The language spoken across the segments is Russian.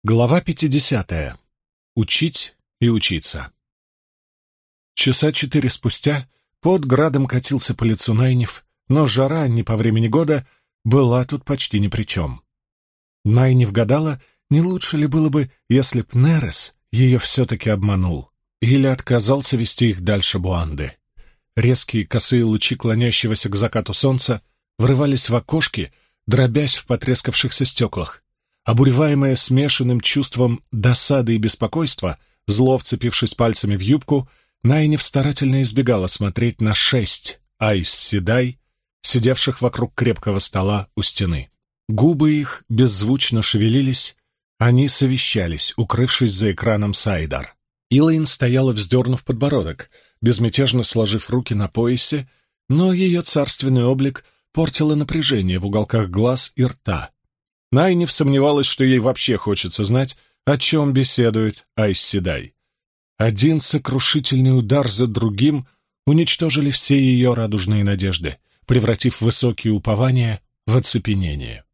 Глава 50. Учить и учиться. Часа 4 спустя пот градом катился по лицу Найниф, но жара, не по времени года, была тут почти ни при чем. Найниф гадала, не лучше ли было бы, если б Нерес ее все-таки обманул или отказался вести их дальше Буанды. Резкие косые лучи клонящегося к закату солнца врывались в окошки, дробясь в потрескавшихся стеклах. Обуреваемая смешанным чувством досады и беспокойства, зло вцепившись пальцами в юбку, Найниф старательно избегала смотреть на 6 Айс Седай, сидевших вокруг крепкого стола у стены. Губы их беззвучно шевелились, они совещались, укрывшись за экраном Сайдар. Илэйн стояла, вздернув подбородок, безмятежно сложив руки на поясе, но ее царственный облик портило напряжение в уголках глаз и рта. Найниф сомневалась, что ей вообще хочется знать, о чем беседует Айс Седай. Один сокрушительный удар за другим уничтожили все ее радужные надежды, превратив высокие упования в оцепенение.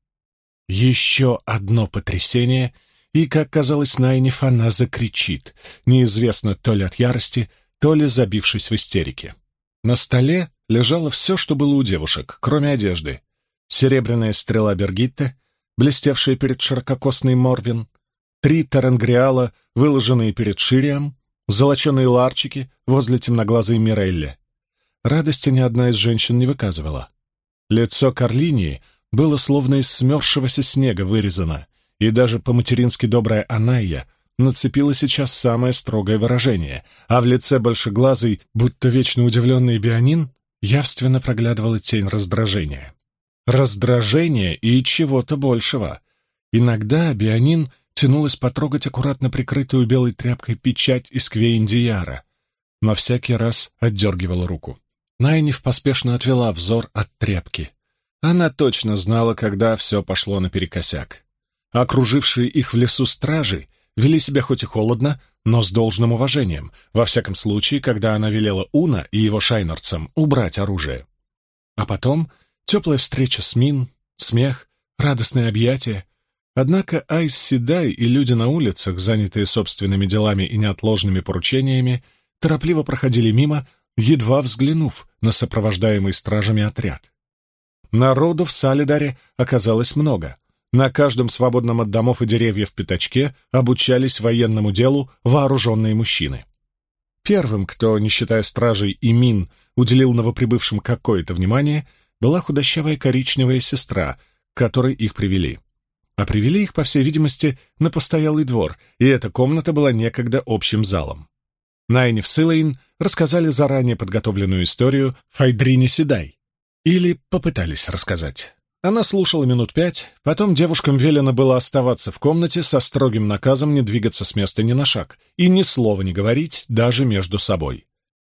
Еще одно потрясение, и, как казалось Найниф, она закричит, неизвестно то ли от ярости, то ли забившись в истерике. На столе лежало все, что было у девушек, кроме одежды. Серебряная стрела Бергитте, блестевшие перед ширококосной Морвин, 3 тарангриала, выложенные перед Шириам, золоченые ларчики возле темноглазой Мирелли. Радости ни одна из женщин не выказывала. Лицо Карлинии было словно из смерзшегося снега вырезано, и даже по-матерински добрая Анайя нацепила сейчас самое строгое выражение, а в лице большеглазой, будто вечно удивленный Бионин, явственно проглядывала тень раздражения. Раздражение и чего-то большего. Иногда Бионин тянулась потрогать аккуратно прикрытую белой тряпкой печать из Квейндияра, но всякий раз отдергивала руку. Найниф поспешно отвела взор от тряпки. Она точно знала, когда все пошло наперекосяк. Окружившие их в лесу стражи вели себя хоть и холодно, но с должным уважением, во всяком случае, когда она велела Уна и его шайнерцам убрать оружие. А потом теплая встреча с Мин, смех, радостные объятия. Однако Айс Седай и люди на улицах, занятые собственными делами и неотложными поручениями, торопливо проходили мимо, едва взглянув на сопровождаемый стражами отряд. Народу в Салидаре оказалось много. На каждом свободном от домов и деревьев пятачке обучались военному делу вооруженные мужчины. Первым, кто, не считая стражей и Мин, уделил новоприбывшим какое-то внимание, была худощавая коричневая сестра, к которой их привели. А привели их, по всей видимости, на постоялый двор, и эта комната была некогда общим залом. Найниф с Илэйн рассказали заранее подготовленную историю Файдрине Седай. Или попытались рассказать. Она слушала минут 5, потом девушкам велено было оставаться в комнате со строгим наказом не двигаться с места ни на шаг и ни слова не говорить даже между собой.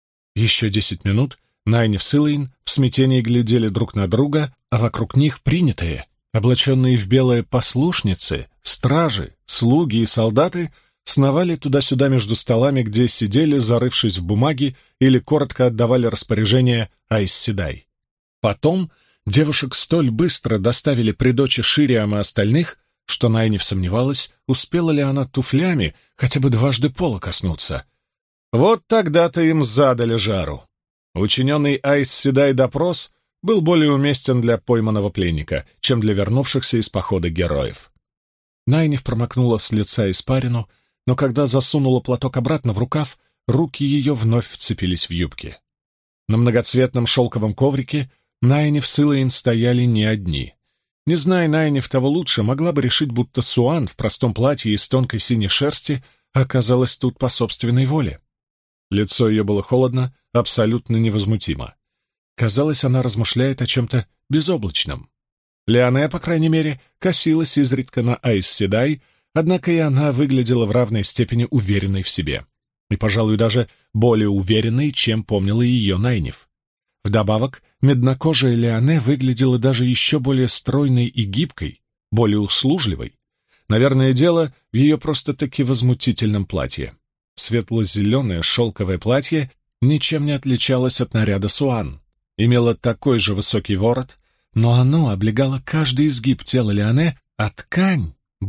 Еще 10 минут Найниф с Илэйн в смятении глядели друг на друга, а вокруг них принятые, облаченные в белое послушницы, стражи, слуги и солдаты сновали туда-сюда между столами, где сидели, зарывшись в бумаги, или коротко отдавали распоряжения Айс Седай. Потом девушек столь быстро доставили при дочи Шириам и остальных, что Найниф сомневалась, успела ли она туфлями хотя бы дважды пола коснуться. Вот тогда-то им задали жару. Учиненный Айс Седай допрос был более уместен для пойманного пленника, чем для вернувшихся из похода героев. Найниф промокнула с лица испарину, но когда засунула платок обратно в рукав, руки ее вновь вцепились в юбки. На многоцветном шелковом коврике Найниф с Илэйн стояли не одни. Не зная Найниф того лучше, могла бы решить, будто Суан в простом платье из тонкой синей шерсти оказалась тут по собственной воле. Лицо ее было холодно, абсолютно невозмутимо. Казалось, она размышляет о чем-то безоблачном. Леоне, по крайней мере, косилась изредка на Айс Седай, однако и она выглядела в равной степени уверенной в себе. И, пожалуй, даже более уверенной, чем помнила ее Найниф. Вдобавок, меднокожая Леоне выглядела даже еще более стройной и гибкой, более услужливой. Наверное, дело в ее просто-таки возмутительном платье. Светло-зеленое шелковое платье ничем не отличалось от наряда Суан. Имело такой же высокий ворот, но оно облегало каждый изгиб тела Леоне, а ткань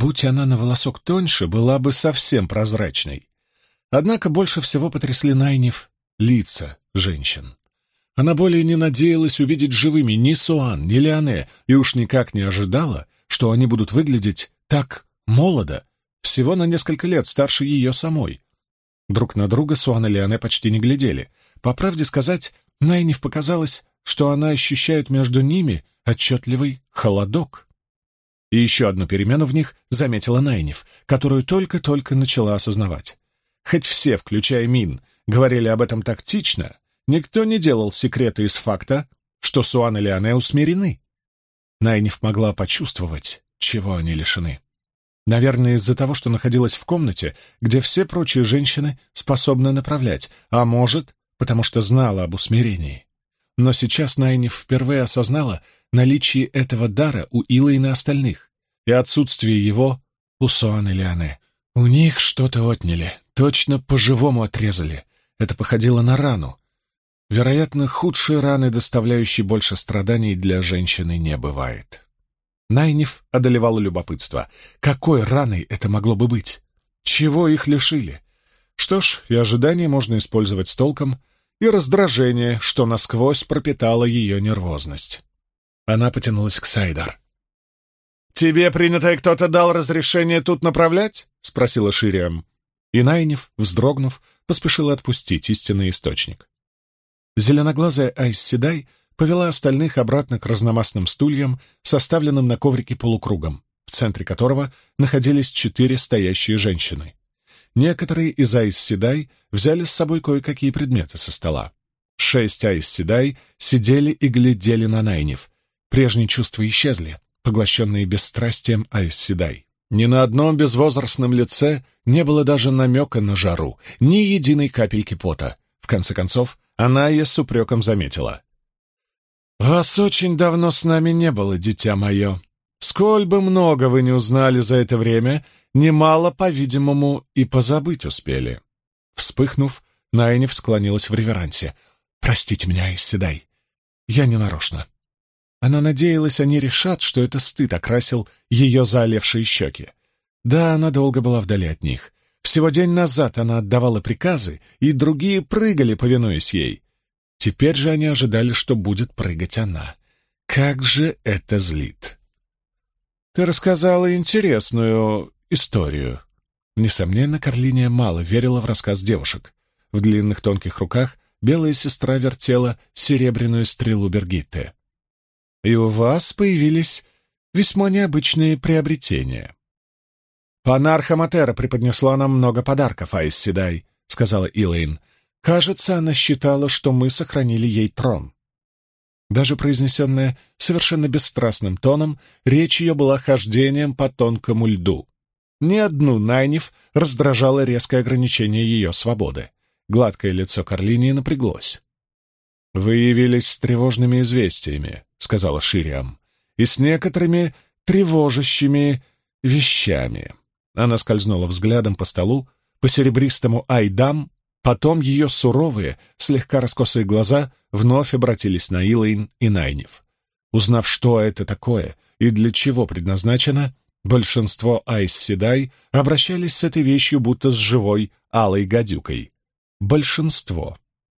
Будь она на волосок тоньше, была бы совсем прозрачной. Однако больше всего потрясли Найниф лица женщин. Она более не надеялась увидеть живыми ни Суан, ни Лиане, и уж никак не ожидала, что они будут выглядеть так молодо, всего на несколько лет старше ее самой. Друг на друга Суан и Лиане почти не глядели. По правде сказать, Найниф показалось, что она ощущает между ними отчетливый холодок. И еще одну перемену в них заметила Найниф, которую только-только начала осознавать. Хоть все, включая Мин, говорили об этом тактично, никто не делал секрета из факта, что Суан и Лиане усмирены. Найниф могла почувствовать, чего они лишены. Наверное, из-за того, что находилась в комнате, где все прочие женщины способны направлять, а может, потому что знала об усмирении. Но сейчас Найниф впервые осознала наличие этого дара у Илэйн и остальных, и отсутствие его у Суан и Лиане. У них что-то отняли, точно по-живому отрезали. Это походило на рану. Вероятно, худшие раны, доставляющие больше страданий, для женщины не бывает. Найниф одолевало любопытство. Какой раной это могло бы быть? Чего их лишили? Что ж, и ожидание можно использовать с толком, и раздражение, что насквозь пропитало ее нервозность. Она потянулась к Сайдар. «Тебе, принятое, кто-то дал разрешение тут направлять?» — спросила Шириам. И Найниф, вздрогнув, поспешила отпустить истинный источник. Зеленоглазая Айс Седай повела остальных обратно к разномастным стульям, составленным на коврике полукругом, в центре которого находились 4 стоящие женщины. Некоторые из Айс Седай взяли с собой кое-какие предметы со стола. 6 Айс Седай сидели и глядели на Найниф. Прежние чувства исчезли, поглощенные бесстрастием Айс Седай. Ни на одном безвозрастном лице не было даже намека на жару, ни единой капельки пота. В конце концов, Анайя с упреком заметила: «Вас очень давно с нами не было, дитя мое. Сколь бы много вы не узнали за это время, немало, по-видимому, и позабыть успели». Вспыхнув, Найниф склонилась в реверансе. «Простите меня, Айс Седай, я не нарочно». Она надеялась, они решат, что это стыд окрасил ее заолевшие щеки. Да, она долго была вдали от них. Всего день назад она отдавала приказы, и другие прыгали, повинуясь ей. Теперь же они ожидали, что будет прыгать она. Как же это злит! «Ты рассказала интересную историю». Несомненно, Карлиния мало верила в рассказ девушек. В длинных тонких руках белая сестра вертела серебряную стрелу Бергитте. «И у вас появились весьма необычные приобретения». «Панарха Матера преподнесла нам много подарков, Айс Седай», — сказала Илэйн. «Кажется, она считала, что мы сохранили ей трон». Даже произнесенная совершенно бесстрастным тоном, речь ее была хождением по тонкому льду. Ни одну Найниф раздражало резкое ограничение ее свободы. Гладкое лицо Карлинии напряглось. «Вы явились с тревожными известиями», — сказала Шириам, — «и с некоторыми тревожащими вещами». Она скользнула взглядом по столу, по серебристому айдам, потом ее суровые, слегка раскосые глаза вновь обратились на Илэйн и Найниф. Узнав, что это такое и для чего предназначено, большинство Айс Седай обращались с этой вещью будто с живой алой гадюкой. Большинство.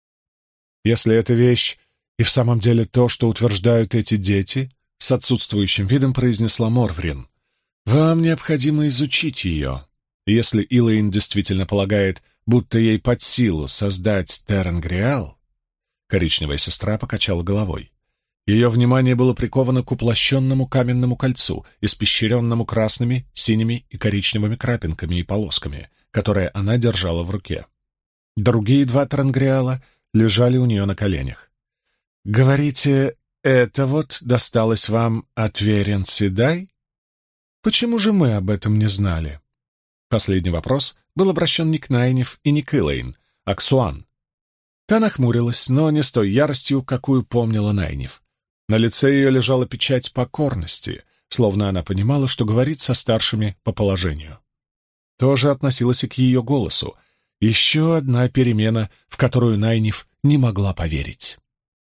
Если эта вещь и в самом деле то, что утверждают эти дети, с отсутствующим видом произнесла Морврин, вам необходимо изучить ее. Если Илэйн действительно полагает, будто ей под силу создать Теренгриал, коричневая сестра покачала головой. Ее внимание было приковано к уплощенному каменному кольцу, испещренному красными, синими и коричневыми крапинками и полосками, которые она держала в руке. Другие 2 Теренгриала лежали у нее на коленях. «Говорите, это вот досталось вам от Верен Седай? Почему же мы об этом не знали?» Последний вопрос был обращен не к Найниф и не к Илэйн, а к Суан. Та нахмурилась, но не с той яростью, какую помнила Найниф. На лице ее лежала печать покорности, словно она понимала, что говорит со старшими по положению. Тоже относилась и к ее голосу. Еще одна перемена, в которую Найниф не могла поверить.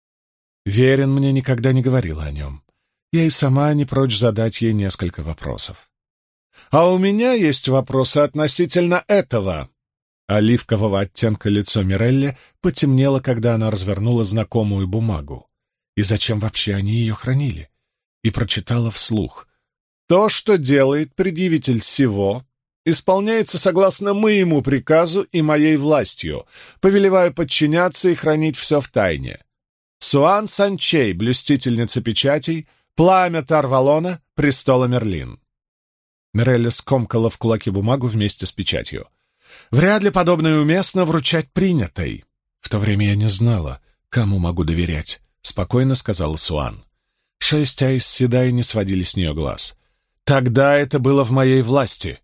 Верен мне никогда не говорила о нем. Я и сама не прочь задать ей несколько вопросов. А у меня есть вопросы относительно этого». Оливкового оттенка лицо Мирелли потемнело, когда она развернула знакомую бумагу. И зачем вообще они ее хранили? И прочитала вслух. «То, что делает предъявитель сего, исполняется согласно моему приказу и моей властью. Повелеваю подчиняться и хранить все в тайне. Суан Санчей, блюстительница печатей, пламя Тарвалона, престола Мерлин». Мирелли скомкала в кулаке бумагу вместе с печатью. «Вряд ли подобное уместно вручать принятой. В то время я не знала, кому могу доверять», — спокойно сказала Суан. 6 Айс Седай не сводили с нее глаз. «Тогда это было в моей власти».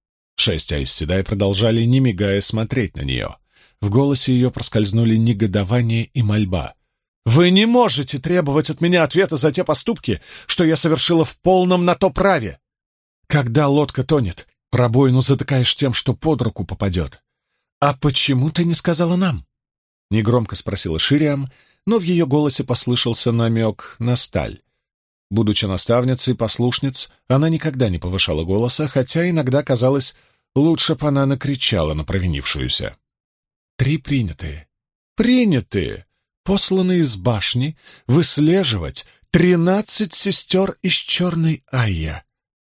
6 Айс Седай продолжали, не мигая, смотреть на нее. В голосе ее проскользнули негодование и мольба. «Вы не можете требовать от меня ответа за те поступки, что я совершила в полном на то праве. Когда лодка тонет, пробоину затыкаешь тем, что под руку попадет. А почему ты не сказала нам?» Негромко спросила Шириам, но в ее голосе послышался намек на сталь. Будучи наставницей послушниц, она никогда не повышала голоса, хотя иногда казалось, лучше бы она накричала на провинившуюся. 3 принятые. Принятые, посланные из башни, выслеживать 13 сестер из Черной Айя.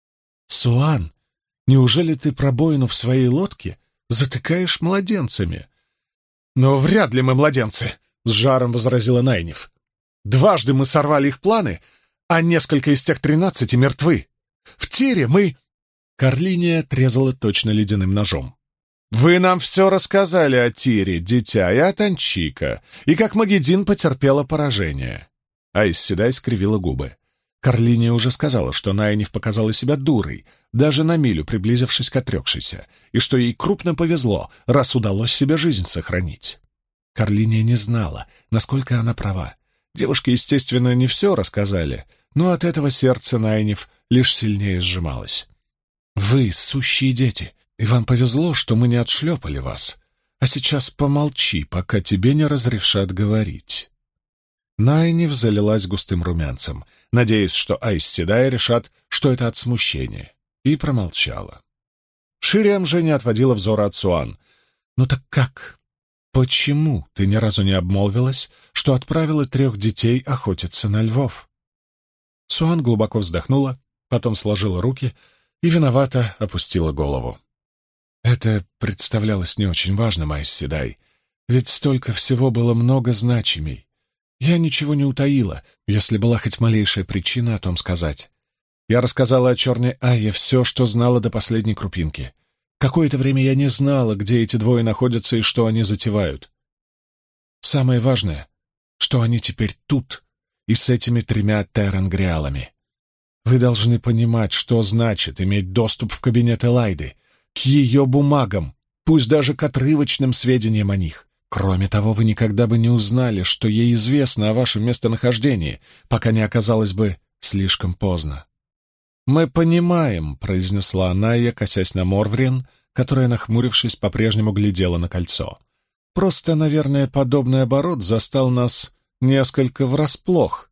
Суан, неужели ты пробоину в своей лодке затыкаешь младенцами? «Но вряд ли мы младенцы», — с жаром возразила Найниф. «Дважды мы сорвали их планы, а несколько из тех 13 мертвы. В тире мы...» Карлиния отрезала точно ледяным ножом. «Вы нам все рассказали о Тире, дитя, и о Танчика, и как Магеддин потерпела поражение». Айс Седай скривила губы. Карлиния уже сказала, что Найниф показала себя дурой, даже на милю приблизившись к отрекшейся, и что ей крупно повезло, раз удалось себе жизнь сохранить. Карлиния не знала, насколько она права. Девушки, естественно, не все рассказали, но от этого сердце Найниф лишь сильнее сжималось. «Вы сущие дети, и вам повезло, что мы не отшлепали вас. А сейчас помолчи, пока тебе не разрешат говорить». Найниф залилась густым румянцем, надеясь, что Айс Седай решат, что это от смущения, и промолчала. Шириам же не отводила взора от Суан. «Ну так как? Почему ты ни разу не обмолвилась, что отправила 3 детей охотиться на львов?» Суан глубоко вздохнула, потом сложила руки и виновато опустила голову. «Это представлялось не очень важным, Айс Седай, ведь столько всего было много значимей. Я ничего не утаила, если была хоть малейшая причина о том сказать. Я рассказала о Черной Айе все, что знала до последней крупинки. Какое-то время я не знала, где эти двое находятся и что они затевают. Самое важное, что они теперь тут и с этими 3 терангриалами. Вы должны понимать, что значит иметь доступ в кабинет Элайды, к ее бумагам, пусть даже к отрывочным сведениям о них. Кроме того, вы никогда бы не узнали, что ей известно о вашем местонахождении, пока не оказалось бы слишком поздно. «Мы понимаем», — произнесла Анайя, косясь на Морврин, которая, нахмурившись, по-прежнему глядела на кольцо. «Просто, наверное, подобный оборот застал нас несколько врасплох».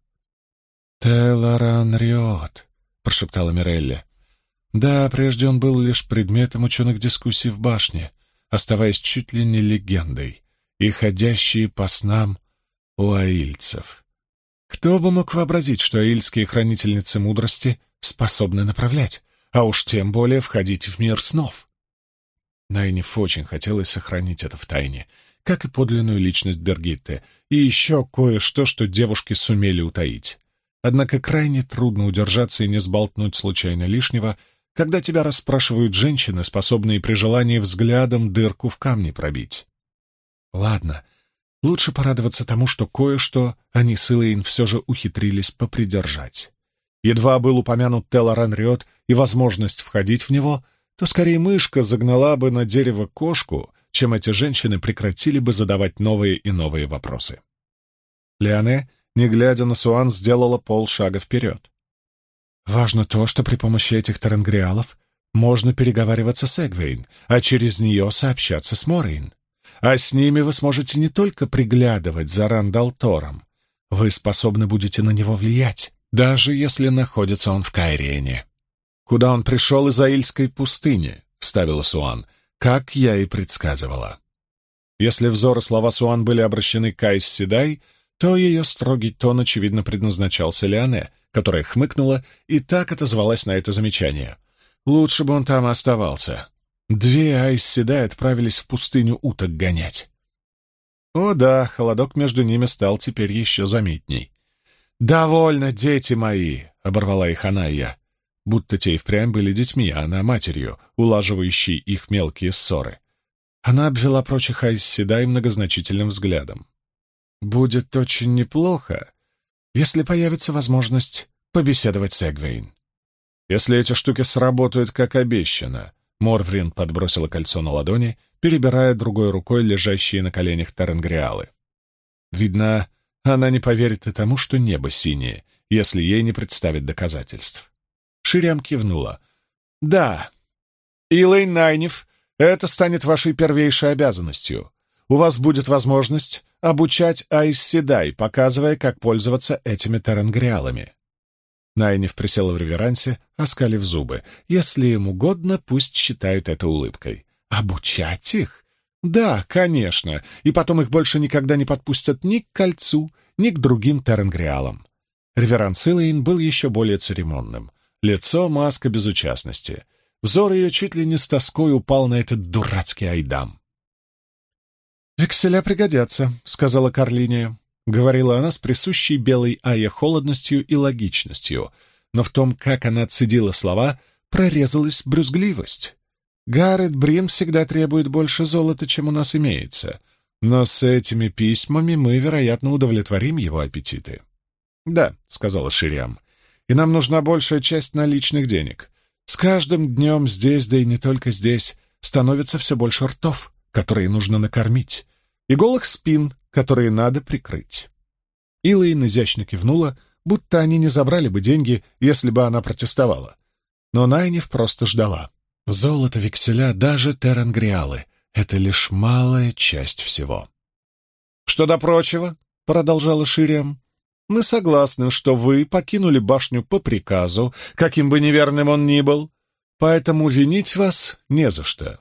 «Телоран Риот», — прошептала Мирелли. «Да, прежде он был лишь предметом ученых дискуссий в башне, оставаясь чуть ли не легендой, и ходящие по снам у аильцев. Кто бы мог вообразить, что аильские хранительницы мудрости способны направлять, а уж тем более входить в мир снов?» Найниф очень хотелось сохранить это в тайне, как и подлинную личность Бергитты, и еще кое-что, что девушки сумели утаить. Однако крайне трудно удержаться и не сболтнуть случайно лишнего, когда тебя расспрашивают женщины, способные при желании взглядом дырку в камне пробить. Ладно, лучше порадоваться тому, что кое-что они с Илэйн все же ухитрились попридержать. Едва был упомянут Телоран Риот и возможность входить в него, то скорее мышка загнала бы на дерево кошку, чем эти женщины прекратили бы задавать новые и новые вопросы. Лиане, не глядя на Суан, сделала полшага вперед. «Важно то, что при помощи этих терангриалов можно переговариваться с Эгвейн, а через нее сообщаться с Морейн. А с ними вы сможете не только приглядывать за Рандалтором, вы способны будете на него влиять, даже если находится он в Кайриене. «Куда он пришел из Аильской пустыни», — вставила Суан, — «как я и предсказывала». Если взор и слова Суан были обращены к Айс Седай, то ее строгий тон, очевидно, предназначался Лиане, которая хмыкнула и так отозвалась на это замечание. Лучше бы он там оставался. 2 Айс Седай отправились в пустыню уток гонять. О да, холодок между ними стал теперь еще заметней. «Довольно, дети мои!» — оборвала их Анайя, будто те и впрямь были детьми, а она матерью, улаживающей их мелкие ссоры. Она обвела прочих Айс Седай многозначительным взглядом. «Будет очень неплохо, если появится возможность побеседовать с Эгвейн. Если эти штуки сработают, как обещано». Морврин подбросила кольцо на ладони, перебирая другой рукой лежащие на коленях таренгриалы. Видно, она не поверит и тому, что небо синее, если ей не представить доказательств. Шириам кивнула. «Да, Илэйн Найниф, это станет вашей первейшей обязанностью. У вас будет возможность обучать Айс Седай, показывая, как пользоваться этими таренгриалами». Найниф присела в реверансе, оскалив зубы. Если им угодно, пусть считают это улыбкой. «Обучать их? Да, конечно, и потом их больше никогда не подпустят ни к кольцу, ни к другим таренгриалам». Реверанс Илэйн был еще более церемонным. Лицо — маска безучастности. Взор ее чуть ли не с тоской упал на этот дурацкий айдам. «Векселя пригодятся», — сказала Карлиния. — говорила она с присущей белой Айе холодностью и логичностью, но в том, как она цедила слова, прорезалась брюзгливость. «Гаррет Брин всегда требует больше золота, чем у нас имеется, но с этими письмами мы, вероятно, удовлетворим его аппетиты». «Да», — сказала Шириам, — «и нам нужна большая часть наличных денег. С каждым днем здесь, да и не только здесь, становится все больше ртов, которые нужно накормить, и голых спин, которые надо прикрыть». Илэйн изящно кивнула, будто они не забрали бы деньги, если бы она протестовала. Но Найниф просто ждала. Золото, векселя, даже теренгриалы — это лишь малая часть всего. «Что до прочего», — продолжала Шириам, — «мы согласны, что вы покинули башню по приказу, каким бы неверным он ни был, поэтому винить вас не за что.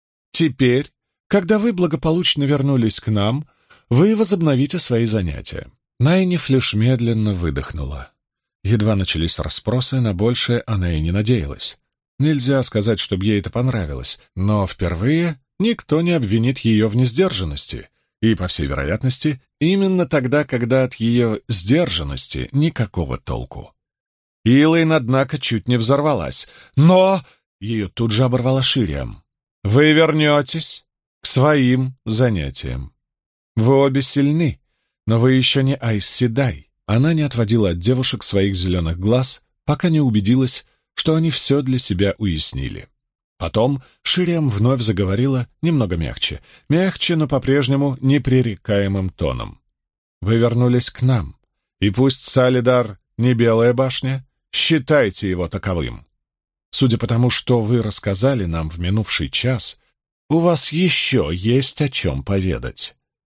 Теперь, когда вы благополучно вернулись к нам, вы возобновите свои занятия». Найниф лишь медленно выдохнула. Едва начались расспросы, на большее она и не надеялась. Нельзя сказать, чтобы ей это понравилось, но впервые никто не обвинит ее в несдержанности, и, по всей вероятности, именно тогда, когда от ее сдержанности никакого толку. Илэйн, однако, чуть не взорвалась. «Но...» — ее тут же оборвала Шириам. «Вы вернетесь к своим занятиям. Вы обе сильны, но вы еще не Айс Седай». Она не отводила от девушек своих зеленых глаз, пока не убедилась, что они все для себя уяснили. Потом Шириам вновь заговорила немного мягче, но по-прежнему непререкаемым тоном. «Вы вернулись к нам, и пусть Салидар не Белая башня, считайте его таковым. Судя по тому, что вы рассказали нам в минувший час, у вас еще есть о чем поведать».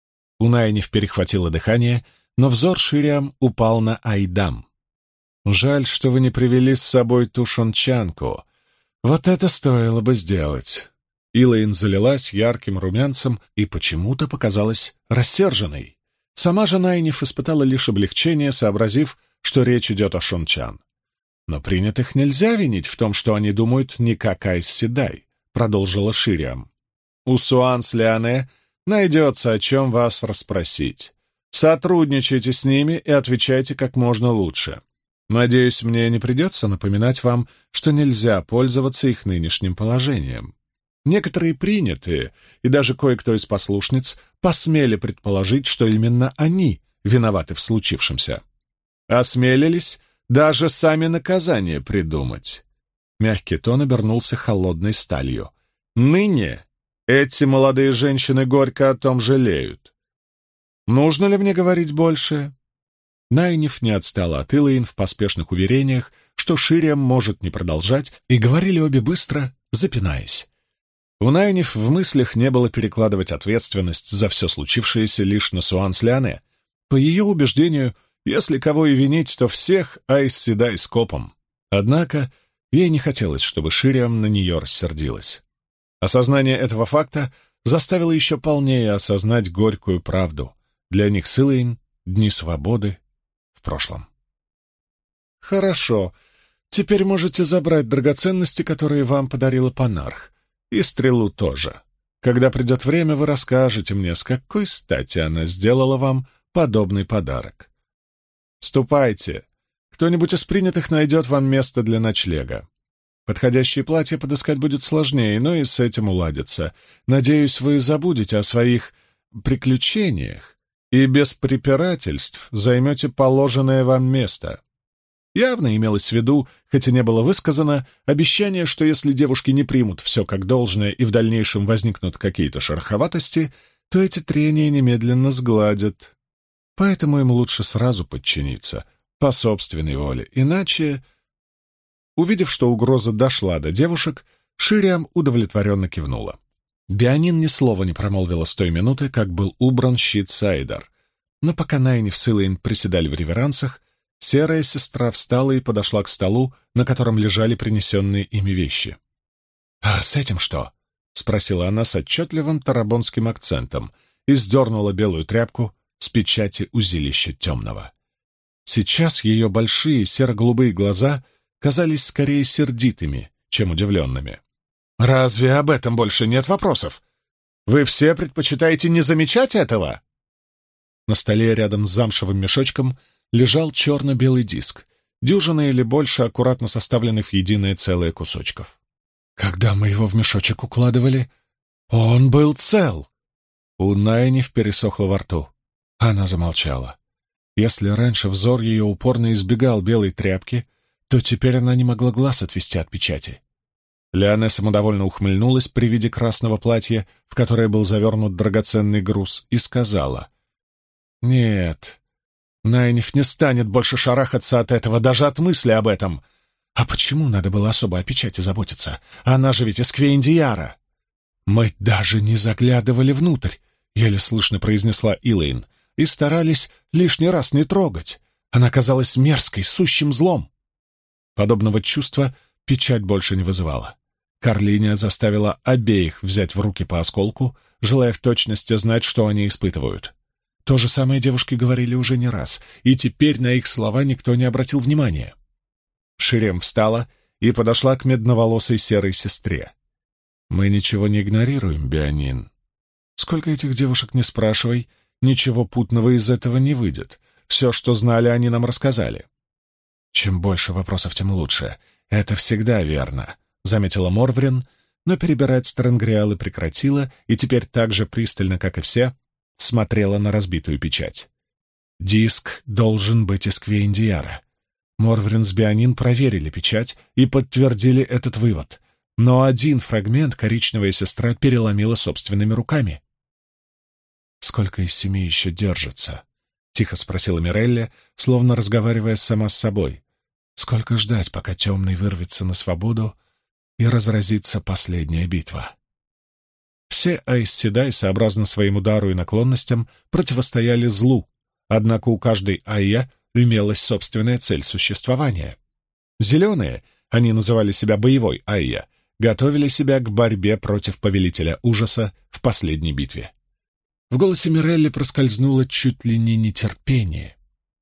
У Найниф перехватило дыхание, но взор Шириам упал на Айдам. «Жаль, что вы не привели с собой ту шончанку. Вот это стоило бы сделать». Илэйн залилась ярким румянцем и почему-то показалась рассерженной. Сама же Найниф испытала лишь облегчение, сообразив, что речь идет о шончан. «Но принятых нельзя винить в том, что они думают не как Айс Седай», — продолжила Шириам. «У Суан с Лиане найдется, о чем вас расспросить. Сотрудничайте с ними и отвечайте как можно лучше. Надеюсь, мне не придется напоминать вам, что нельзя пользоваться их нынешним положением. Некоторые принятые, и даже кое-кто из послушниц, посмели предположить, что именно они виноваты в случившемся. Осмелились даже сами наказания придумать». Мягкий тон обернулся холодной сталью. «Ныне эти молодые женщины горько о том жалеют. Нужно ли мне говорить больше?» Найниф не отстала от Илэйн в поспешных уверениях, что Шириам может не продолжать, и говорили обе быстро, запинаясь. У Найниф в мыслях не было перекладывать ответственность за все случившееся лишь на Суан с Лиане. По ее убеждению, если кого и винить, то всех Айс Седай скопом. Однако, Ей не хотелось, чтобы Шириам на нее рассердилась. Осознание этого факта заставило еще полнее осознать горькую правду. Для них с Илэйн дни свободы в прошлом. «Хорошо. Теперь можете забрать драгоценности, которые вам подарила Панарх. И стрелу тоже. Когда придет время, вы расскажете мне, с какой стати она сделала вам подобный подарок. Ступайте. Кто-нибудь из принятых найдет вам место для ночлега. Подходящее платье подыскать будет сложнее, но и с этим уладится. Надеюсь, вы забудете о своих приключениях и без препирательств займете положенное вам место». Явно имелось в виду, хотя не было высказано, обещание, что если девушки не примут все как должное и в дальнейшем возникнут какие-то шероховатости, то эти трения немедленно сгладят. Поэтому им лучше сразу подчиниться, по собственной воле. Иначе... Увидев, что угроза дошла до девушек, Шириам удовлетворенно кивнула. Беонин ни слова не промолвила с той минуты, как был убран щит Сайдар. Но пока Найниф с Илэйн приседали в реверансах, серая сестра встала и подошла к столу, на котором лежали принесенные ими вещи. «А с этим что?» — спросила она с отчетливым тарабонским акцентом и сдернула белую тряпку с печати узилища темного. Сейчас ее большие серо-голубые глаза казались скорее сердитыми, чем удивленными. «Разве об этом больше нет вопросов? Вы все предпочитаете не замечать этого?» На столе рядом с замшевым мешочком лежал черно-белый диск, дюжина или больше аккуратно составленных в единое целое кусочков. «Когда мы его в мешочек укладывали, он был цел!» У Найниф пересохло во рту. Она замолчала. Если раньше взор ее упорно избегал белой тряпки, то теперь она не могла глаз отвести от печати. Леоне самодовольно ухмыльнулась при виде красного платья, в которое был завернут драгоценный груз, и сказала: «Нет, Найниф не станет больше шарахаться от этого, даже от мысли об этом. А почему надо было особо о печати заботиться? Она же ведь из Квейндияра!» «Мы даже не заглядывали внутрь», — еле слышно произнесла Илэйн, «и старались лишний раз не трогать. Она казалась мерзкой, сущим злом». Подобного чувства печать больше не вызывала. Карлиния заставила обеих взять в руки по осколку, желая в точности знать, что они испытывают. То же самое девушки говорили уже не раз, и теперь на их слова никто не обратил внимания. Ширем встала и подошла к медноволосой серой сестре. «Мы ничего не игнорируем, Беонин. Сколько этих девушек не спрашивай, ничего путного из этого не выйдет. Все, что знали, они нам рассказали». «Чем больше вопросов, тем лучше. Это всегда верно», — заметила Морврин, но перебирать стрэнгриалы прекратила и теперь так же пристально, как и все, смотрела на разбитую печать. «Диск должен быть из Квейндияра». Морврин с Беонин проверили печать и подтвердили этот вывод, но один фрагмент коричневая сестра переломила собственными руками. «Сколько из 7 еще держится?» — тихо спросила Мирелли, словно разговаривая сама с собой. «Сколько ждать, пока темный вырвется на свободу и разразится последняя битва?» Все Айс-Седай, сообразно своему дару и наклонностям, противостояли злу, однако у каждой Айя имелась собственная цель существования. Зеленые, они называли себя боевой Айя, готовили себя к борьбе против повелителя ужаса в последней битве. В голосе Мирелли проскользнуло чуть ли не нетерпение.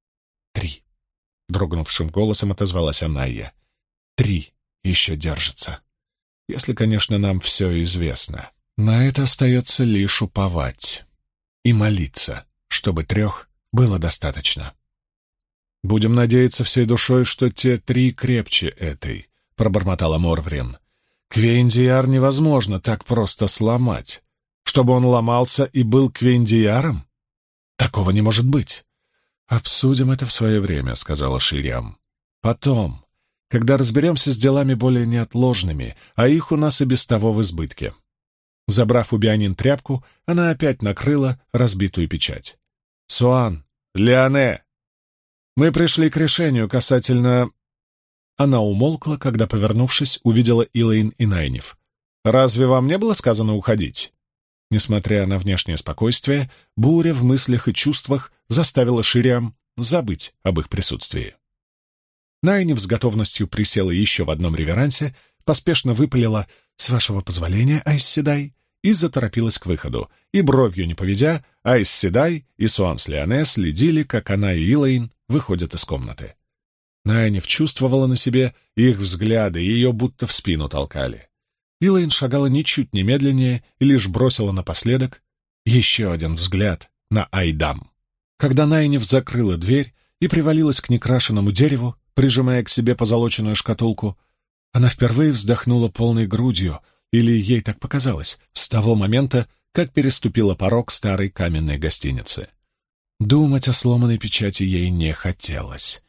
3. Дрогнувшим голосом отозвалась Анайя. 3 еще держится. Если, конечно, нам все известно. На это остается лишь уповать и молиться, чтобы 3 было достаточно. «Будем надеяться всей душой, что те 3 крепче этой», — пробормотала Морврин. «Квейндияр невозможно так просто сломать. Чтобы он ломался и был Квейндияром? Такого не может быть». «Обсудим это в свое время», — сказала Шириам. «Потом, когда разберемся с делами более неотложными, а их у нас и без того в избытке». Забрав у Беонин тряпку, она опять накрыла разбитую печать. «Суан! Леоне! Мы пришли к решению касательно...» Она умолкла, когда, повернувшись, увидела Илэйн и Найниф. «Разве вам не было сказано уходить?» Несмотря на внешнее спокойствие, буря в мыслях и чувствах заставила Шириам забыть об их присутствии. Найниф с готовностью присела еще в одном реверансе, поспешно выпалила «С вашего позволения, Айс Седай», и заторопилась к выходу, и, бровью не поведя, Айс Седай и Суанс Леоне следили, как она и Илэйн выходят из комнаты. Найниф чувствовала на себе их взгляды, и ее будто в спину толкали. Илэйн шагала ничуть не медленнее и лишь бросила напоследок еще один взгляд на Айдам. Когда Найниф закрыла дверь и привалилась к некрашенному дереву, прижимая к себе позолоченную шкатулку, она впервые вздохнула полной грудью, или ей так показалось, с того момента, как переступила порог старой каменной гостиницы. Думать о сломанной печати ей не хотелось.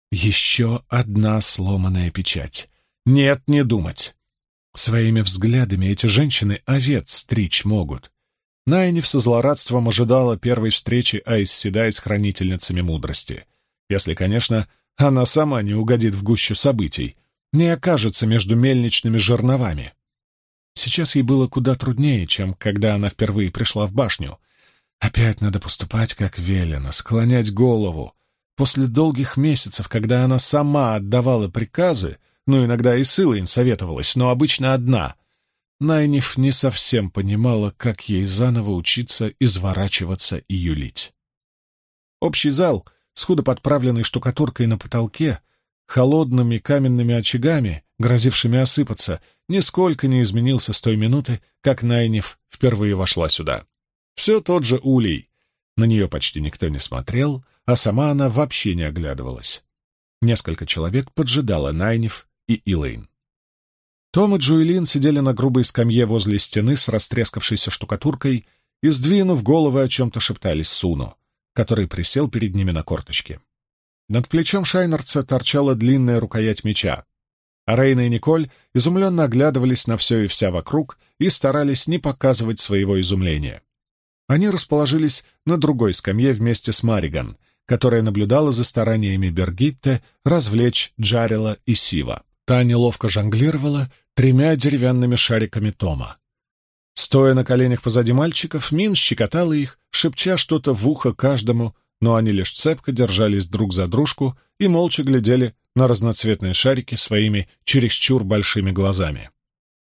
Еще одна сломанная печать. Нет, не думать. Своими взглядами эти женщины овец стричь могут. Найниф со злорадством ожидала первой встречи Айс Седай с хранительницами мудрости. Если, конечно, она сама не угодит в гущу событий, не окажется между мельничными жерновами. Сейчас ей было куда труднее, чем когда она впервые пришла в башню. Опять надо поступать, как велено, склонять голову. После долгих месяцев, когда она сама отдавала приказы, иногда и с Илэйн советовалась, но обычно одна, Найниф не совсем понимала, как ей заново учиться изворачиваться и юлить. Общий зал с худо подправленной штукатуркой на потолке, холодными каменными очагами, грозившими осыпаться, нисколько не изменился с той минуты, как Найниф впервые вошла сюда. Все тот же улей. На нее почти никто не смотрел, а сама она вообще не оглядывалась. Несколько человек поджидало Найниф и Илэйн. Том и Джоэлин сидели на грубой скамье возле стены с растрескавшейся штукатуркой и, сдвинув головы, о чем-то шептались Суну, который присел перед ними на корточки. Над плечом Шайнарца торчала длинная рукоять меча, а Рейна и Николь изумленно оглядывались на все и вся вокруг и старались не показывать своего изумления. Они расположились на другой скамье вместе с Мариган, которая наблюдала за стараниями Бергитте развлечь Джарила и Сива. Та неловко жонглировала 3 деревянными шариками Тома. Стоя на коленях позади мальчиков, Мин щекотала их, шепча что-то в ухо каждому, но они лишь цепко держались друг за дружку и молча глядели на разноцветные шарики своими чересчур большими глазами.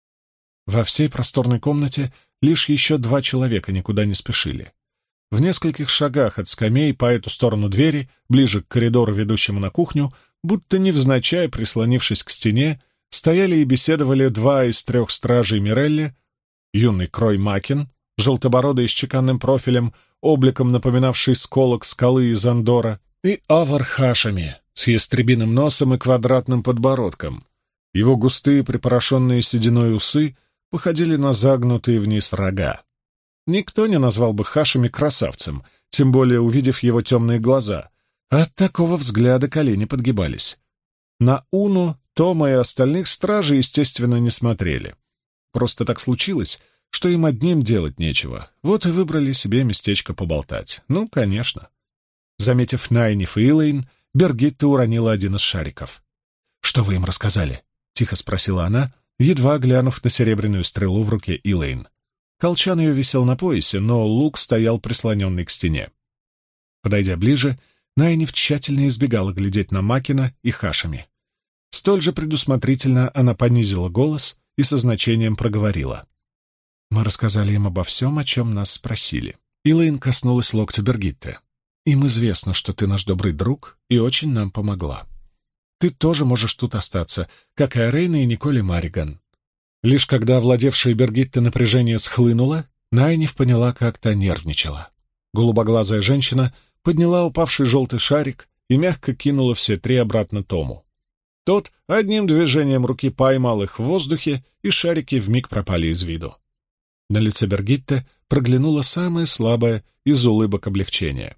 Во всей просторной комнате лишь еще 2 человека никуда не спешили. В нескольких шагах от скамей по эту сторону двери, ближе к коридору, ведущему на кухню, будто невзначай прислонившись к стене, стояли и беседовали 2 из 3 стражей Мирелли, юный Крой Макин, желтобородый с чеканным профилем, обликом напоминавший сколок скалы из Андора, и Авар Хашами с ястребиным носом и квадратным подбородком. Его густые припорошенные сединой усы походили на загнутые вниз рога. Никто не назвал бы Хашами красавцем, тем более увидев его темные глаза. От такого взгляда колени подгибались. На Уну, Тома и остальных стражи, естественно, не смотрели. Просто так случилось, что им одним делать нечего. Вот и выбрали себе местечко поболтать. Ну, конечно. Заметив Найниф и Илэйн, Бергитта уронила один из шариков. «Что вы им рассказали?» — тихо спросила она, едва глянув на серебряную стрелу в руке Илэйн. Колчан ее висел на поясе, но лук стоял прислоненный к стене. Подойдя ближе, Найниф тщательно избегала глядеть на Макина и Хашами. Столь же предусмотрительно она понизила голос и со значением проговорила. «Мы рассказали им обо всем, о чем нас спросили». Илэйн коснулась локтя Бергитте. «Им известно, что ты наш добрый друг и очень нам помогла. Ты тоже можешь тут остаться, как и Рейна и Николь и Мариган». Лишь когда овладевшее Бергитте напряжение схлынуло, Найниф поняла, как та нервничала. Голубоглазая женщина подняла упавший желтый шарик и мягко кинула все 3 обратно Тому. Тот одним движением руки поймал их в воздухе, и шарики вмиг пропали из виду. На лице Бергитте проглянуло самое слабое из улыбок облегчения.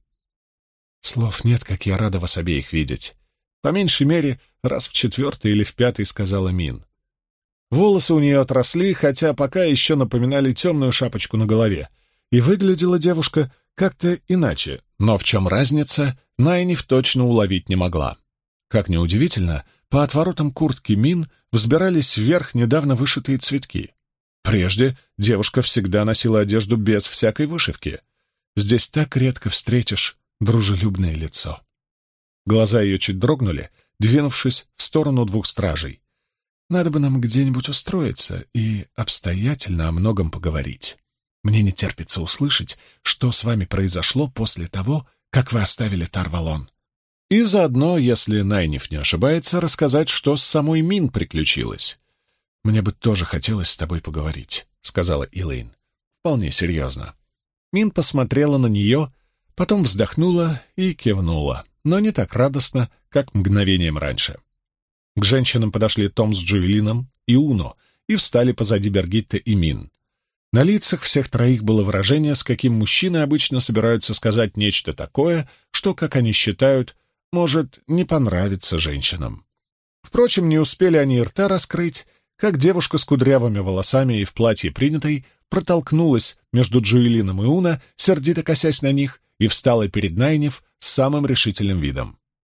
«Слов нет, как я рада вас обеих видеть. По меньшей мере, раз в 4-й или в 5-й», — сказала Мин. Волосы у нее отросли, хотя пока еще напоминали темную шапочку на голове, и выглядела девушка как-то иначе, но в чем разница, Найниф точно уловить не могла. Как ни удивительно, по отворотам куртки Мин взбирались вверх недавно вышитые цветки. Прежде девушка всегда носила одежду без всякой вышивки. Здесь так редко встретишь дружелюбное лицо. Глаза ее чуть дрогнули, двинувшись в сторону двух стражей. «Надо бы нам где-нибудь устроиться и обстоятельно о многом поговорить. Мне не терпится услышать, что с вами произошло после того, как вы оставили Тарвалон. И заодно, если Найниф не ошибается, рассказать, что с самой Мин приключилось. Мне бы тоже хотелось с тобой поговорить», — сказала Илэйн. Вполне серьезно. Мин посмотрела на нее, потом вздохнула и кивнула, но не так радостно, как мгновением раньше. К женщинам подошли Том с Джоэлином и Уно и встали позади Бергитты и Мин. На лицах всех троих было выражение, с каким мужчины обычно собираются сказать нечто такое, что, как они считают, может не понравиться женщинам. Впрочем, не успели они и рта раскрыть, как девушка с кудрявыми волосами и в платье принятой протолкнулась между Джоэлином и Уно, сердито косясь на них, и встала перед Найниф с самым решительным видом.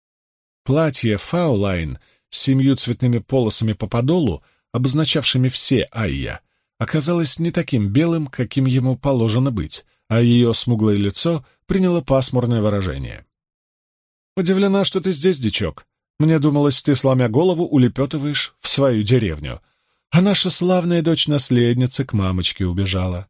Платье Фаулайн с 7 цветными полосами по подолу, обозначавшими все Айя, оказалось не таким белым, каким ему положено быть, а ее смуглое лицо приняло пасмурное выражение. «Удивлена, что ты здесь, дичок. Мне думалось, ты, сломя голову, улепетываешь в свою деревню, а наша славная дочь-наследница к мамочке убежала».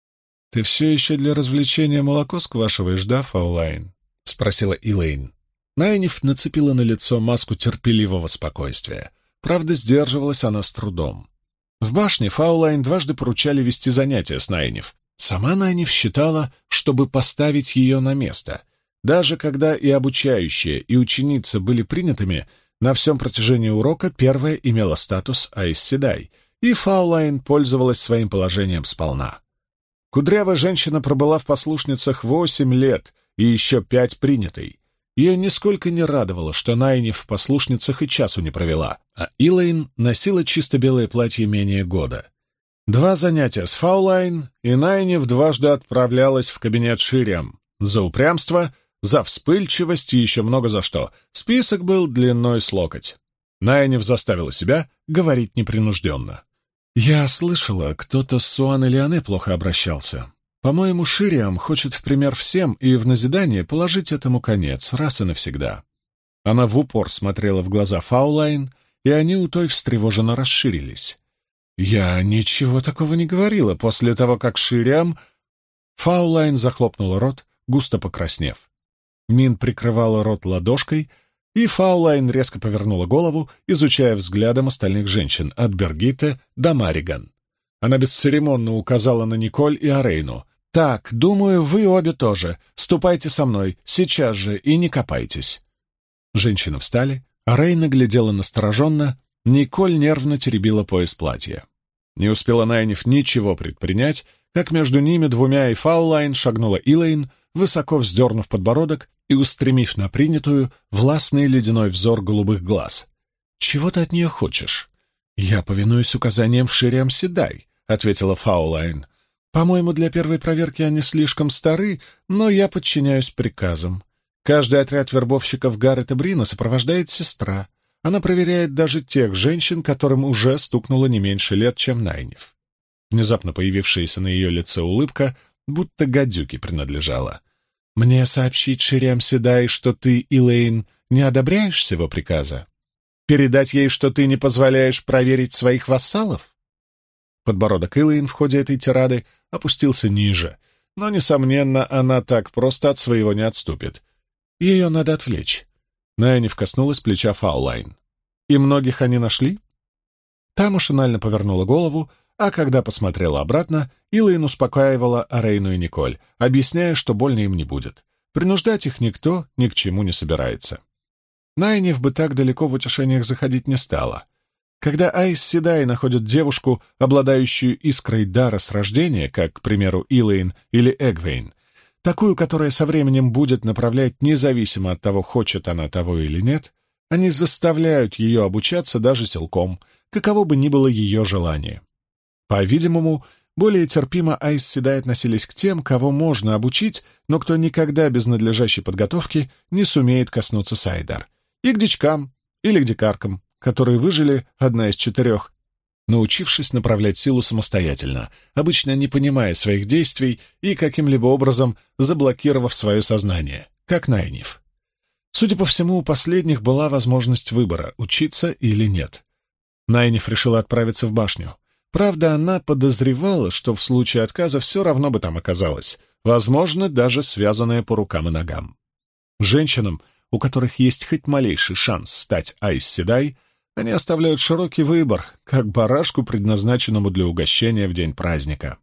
«Ты все еще для развлечения молоко сквашиваешь, да, Фаулайн?» — спросила Илэйн. Найниф нацепила на лицо маску терпеливого спокойствия. Правда, сдерживалась она с трудом. В башне Фаулайн дважды поручали вести занятия с Найниф. Сама Найниф считала, чтобы поставить ее на место. Даже когда и обучающая, и ученица были принятыми, на всем протяжении урока первая имела статус Айс Седай, и Фаулайн пользовалась своим положением сполна. Кудрявая женщина пробыла в послушницах 8 лет и еще 5 принятой. Ее нисколько не радовало, что Найниф в послушницах и часу не провела, а Илэйн носила чисто белое платье менее года. 2 занятия с Фаулайн, и Найниф дважды отправлялась в кабинет Шириам. За упрямство, за вспыльчивость и еще много за что. Список был длиной с локоть. Найниф заставила себя говорить непринужденно. «Я слышала, кто-то с Суан Элиане плохо обращался. По-моему, Шириам хочет в пример всем и в назидание положить этому конец раз и навсегда». Она в упор смотрела в глаза Фаулайн, и они у той встревоженно расширились. «Я ничего такого не говорила после того, как Шириам...» Фаулайн захлопнула рот, густо покраснев. Мин прикрывала рот ладошкой, и Фаулайн резко повернула голову, изучая взглядом остальных женщин, от Бергитте до Мариган. Она бесцеремонно указала на Николь и Арейну. «Так, думаю, вы обе тоже. Ступайте со мной, сейчас же, и не копайтесь». Женщины встали, Арейна глядела настороженно, Николь нервно теребила пояс платья. Не успела Найниф ничего предпринять, как между ними двумя и Фаулайн шагнула Илэйн, высоко вздернув подбородок и устремив на принятую властный ледяной взор голубых глаз. «Чего ты от нее хочешь?» «Я повинуюсь указаниям Шириам Седай», — ответила Фаулайн. «По-моему, для первой проверки они слишком стары, но я подчиняюсь приказам. Каждый отряд вербовщиков Гаррета Брина сопровождает сестра. Она проверяет даже тех женщин, которым уже стукнуло не меньше лет, чем Найниф». Внезапно появившаяся на ее лице улыбка будто гадюке принадлежала. «Мне сообщить Шириам Седай, что ты, Илэйн, не одобряешь сего приказа? Передать ей, что ты не позволяешь проверить своих вассалов?» Подбородок Илэйн в ходе этой тирады опустился ниже, но, несомненно, она так просто от своего не отступит. Ее надо отвлечь. Найниф коснулась плеча Фаулайн. «И многих они нашли?» Та машинально повернула голову, а когда посмотрела обратно, Илэйн успокаивала Арейну и Николь, объясняя, что больно им не будет. Принуждать их никто ни к чему не собирается. Найниф бы так далеко в утешениях заходить не стала. Когда Айс Седай находит девушку, обладающую искрой дара с рождения, как, к примеру, Илэйн или Эгвейн, такую, которая со временем будет направлять независимо от того, хочет она того или нет, они заставляют ее обучаться даже силком, каково бы ни было ее желание. По-видимому, более терпимо Айс Седай относились к тем, кого можно обучить, но кто никогда без надлежащей подготовки не сумеет коснуться Сайдар, и к дичкам или к дикаркам, которые выжили, одна из 4, научившись направлять силу самостоятельно, обычно не понимая своих действий и каким-либо образом заблокировав свое сознание, как Найниф. Судя по всему, у последних была возможность выбора, учиться или нет. Найниф решила отправиться в башню. Правда, она подозревала, что в случае отказа все равно бы там оказалась, возможно, даже связанная по рукам и ногам. Женщинам, у которых есть хоть малейший шанс стать Айс Седай, они оставляют широкий выбор, как барашку, предназначенному для угощения в день праздника.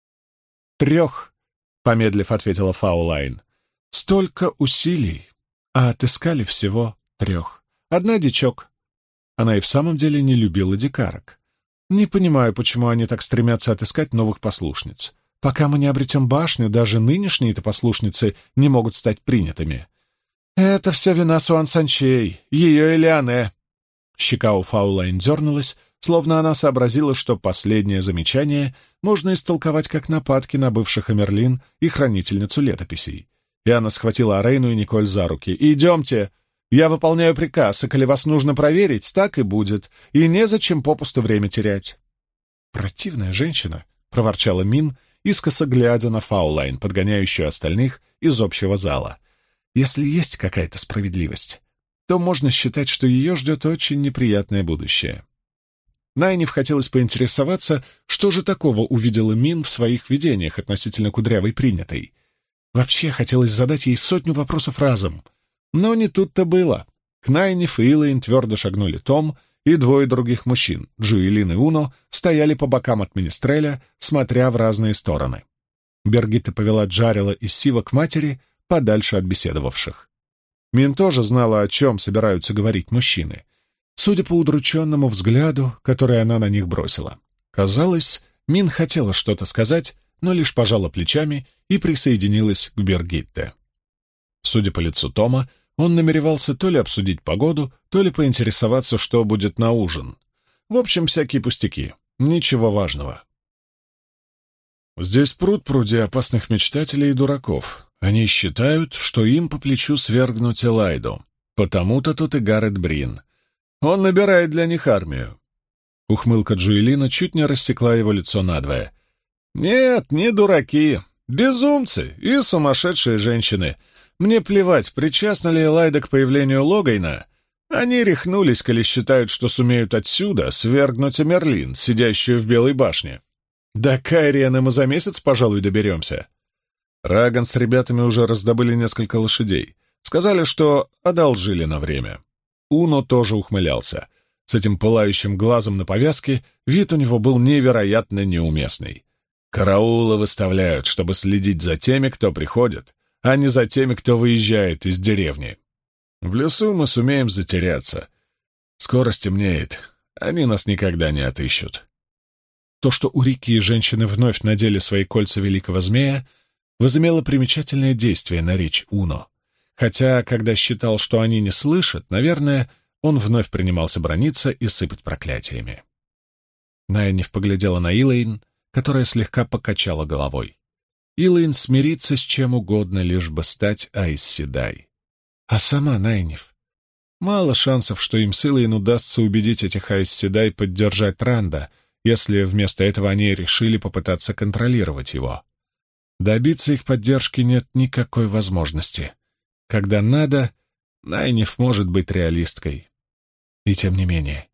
3, помедлив, ответила Фаулайн. Столько усилий, а отыскали всего 3. 1 дичок. Она и в самом деле не любила дикарок. Не понимаю, почему они так стремятся отыскать новых послушниц. Пока мы не обретем башню, даже нынешние-то послушницы не могут стать принятыми. Это все вина Суан Санчей, ее и Лиане. Щека у Фаулайн дернулась, словно она сообразила, что последнее замечание можно истолковать как нападки на бывших Амерлин и хранительницу летописей. И она схватила Арейну и Николь за руки. «Идемте! Я выполняю приказ, и коли вас нужно проверить, так и будет, и незачем попусту время терять». «Противная женщина», — проворчала Мин, искоса глядя на Фаулайн, подгоняющую остальных из общего зала. «Если есть какая-то справедливость, то можно считать, что ее ждет очень неприятное будущее». Найниф хотелось поинтересоваться, что же такого увидела Мин в своих видениях относительно кудрявой принятой. Вообще хотелось задать ей 100 вопросов разом. Но не тут-то было. К Найниф и Илэйн твердо шагнули Том и 2 других мужчин, Джуэлин и Уно, стояли по бокам от Министреля, смотря в разные стороны. Бергитта повела Джарила и Сива к матери, подальше от беседовавших. Мин тоже знала, о чем собираются говорить мужчины, судя по удрученному взгляду, который она на них бросила. Казалось, Мин хотела что-то сказать, но лишь пожала плечами и присоединилась к Бергитте. Судя по лицу Тома, он намеревался то ли обсудить погоду, то ли поинтересоваться, что будет на ужин. В общем, всякие пустяки, ничего важного. Здесь пруд-пруди опасных мечтателей и дураков. Они считают, что им по плечу свергнуть Элайду. Потому-то тут и Гаррет Брин. Он набирает для них армию. Ухмылка Джуэлина чуть не рассекла его лицо надвое. «Нет, не дураки. Безумцы и сумасшедшие женщины. Мне плевать, причастна ли Элайда к появлению Логайна. Они рехнулись, коли считают, что сумеют отсюда свергнуть Амерлин, сидящую в Белой башне. До Кайриена мы за месяц, пожалуй, доберемся». Раган с ребятами уже раздобыли несколько лошадей. Сказали, что одолжили на время. Уно тоже ухмылялся. С этим пылающим глазом на повязке вид у него был невероятно неуместный. Караулы выставляют, чтобы следить за теми, кто приходит, а не за теми, кто выезжает из деревни. В лесу мы сумеем затеряться. Скоро стемнеет, они нас никогда не отыщут. То, что у Рики и женщины вновь надели свои кольца великого змея, возымело примечательное действие на речь Уно. Хотя, когда считал, что они не слышат, наверное, он вновь принимался браниться и сыпать проклятиями. Найниф поглядела на Илэйн, которая слегка покачала головой. Илэйн смирится с чем угодно, лишь бы стать Айс Седай. А сама Найниф? Мало шансов, что им с Илэйн удастся убедить этих Айс Седай поддержать Ранда, если вместо этого они решили попытаться контролировать его. Добиться их поддержки нет никакой возможности. Когда надо, Найниф может быть реалисткой. И тем не менее.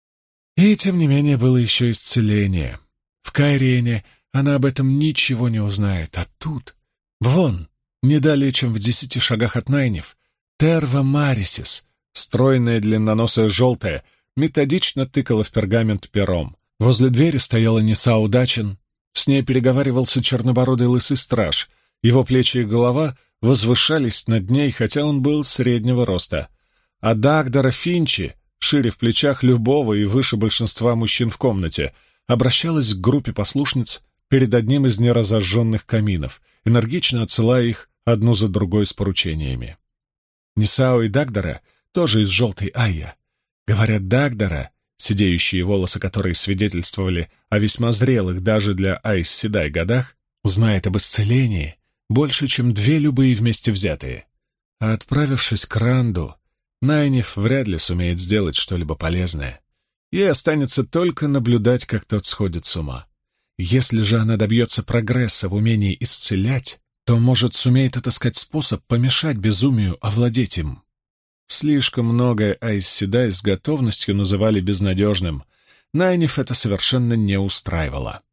Было еще исцеление. В Кайриене она об этом ничего не узнает, а тут... Вон, не далее, чем в 10 шагах от Найниф, Терва Марисис, стройная длинноносая желтая, методично тыкала в пергамент пером. Возле двери стояла Нисау Дачин. С ней переговаривался чернобородый лысый страж. Его плечи и голова возвышались над ней, хотя он был среднего роста. А Дагдара Финчи, шире в плечах любого и выше большинства мужчин в комнате, обращалась к группе послушниц перед одним из неразожженных каминов, энергично отсылая их одну за другой с поручениями. Нисао и Дагдара тоже из желтой Айя. Говорят, Дагдара, сидеющие волосы которой свидетельствовали о весьма зрелых даже для Айс Седай годах, знает об исцелении больше, чем 2 любые вместе взятые. А отправившись к Ранду, Найниф вряд ли сумеет сделать что-либо полезное. Ей останется только наблюдать, как тот сходит с ума. Если же она добьется прогресса в умении исцелять, то, может, сумеет отыскать способ помешать безумию овладеть им. Слишком многое Айс Седай с готовностью называли безнадежным. Найниф это совершенно не устраивало.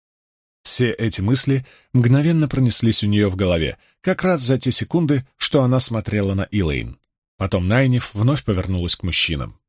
Все эти мысли мгновенно пронеслись у нее в голове, как раз за те секунды, что она смотрела на Илэйн. Потом Найниф вновь повернулась к мужчинам.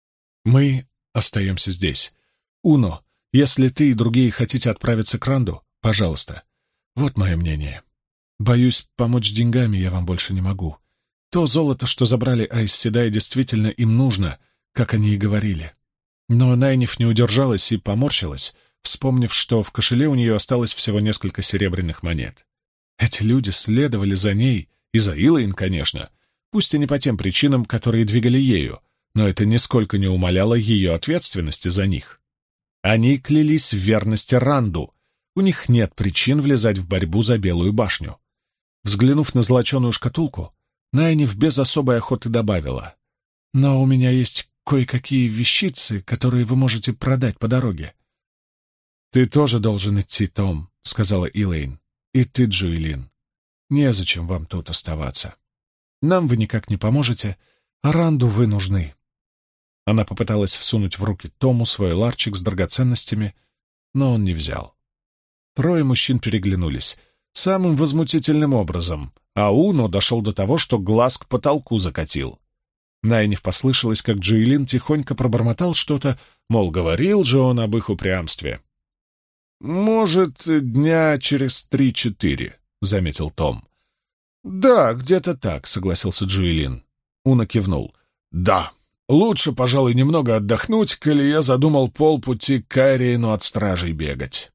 «Мы остаемся здесь. Уно, если ты и другие хотите отправиться к Ранду, пожалуйста. Вот мое мнение. Боюсь, помочь деньгами я вам больше не могу. То золото, что забрали Айс Седай, действительно им нужно, как они и говорили». Но Найниф не удержалась и поморщилась, вспомнив, что в кошеле у нее осталось всего несколько серебряных монет. Эти люди следовали за ней, и за Илэйн, конечно, пусть и не по тем причинам, которые двигали ею, но это нисколько не умаляло ее ответственности за них. Они клялись в верности Ранду, у них нет причин влезать в борьбу за Белую башню. Взглянув на золоченую шкатулку, Найниф без особой охоты добавила: «Но у меня есть кое-какие вещицы, которые вы можете продать по дороге». «Ты тоже должен идти, Том», — сказала Илэйн. «И ты, Джоэлин. Незачем вам тут оставаться. Нам вы никак не поможете, а Ранду вы нужны». Она попыталась всунуть в руки Тому свой ларчик с драгоценностями, но он не взял. Трое мужчин переглянулись самым возмутительным образом, а Уно дошел до того, что глаз к потолку закатил. Найниф послышалось, как Джоэлин тихонько пробормотал что-то, мол, говорил же он об их упрямстве. «Может, дня через 3-4», — заметил Том. «Да, где-то так», — согласился Джоэлин. Уно кивнул. «Да, лучше, пожалуй, немного отдохнуть, коли я задумал полпути к Кайриену от стражей бегать».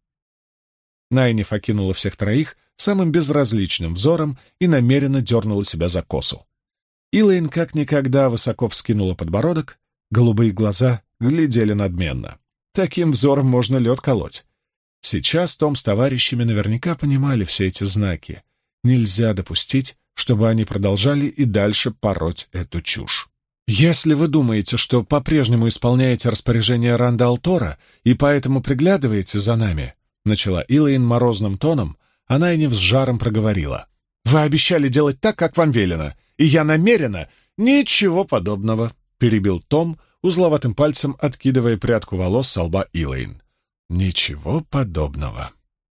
Найниф окинула всех троих самым безразличным взором и намеренно дернула себя за косу. Илэйн как никогда высоко вскинула подбородок, голубые глаза глядели надменно. Таким взором можно лед колоть. Сейчас Том с товарищами наверняка понимали все эти знаки. Нельзя допустить, чтобы они продолжали и дальше пороть эту чушь. «Если вы думаете, что по-прежнему исполняете распоряжение Ранда Алтора и поэтому приглядываете за нами», — начала Илэйн морозным тоном, а Найниф с жаром проговорила: «Вы обещали делать так, как вам велено, и я намерена...» «Ничего подобного», — перебил Том, узловатым пальцем откидывая прядку волос со лба Илэйн. «Ничего подобного.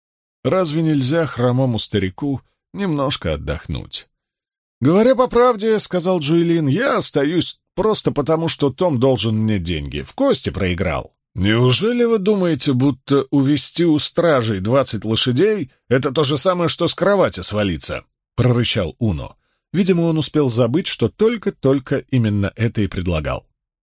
Разве нельзя хромому старику немножко отдохнуть?» «Говоря по правде, — сказал Джоэлин, — я остаюсь просто потому, что Том должен мне деньги. В кости проиграл». «Неужели вы думаете, будто увести у стражей 20 лошадей — это то же самое, что с кровати свалиться?» — прорычал Уно. Видимо, он успел забыть, что только-только именно это и предлагал.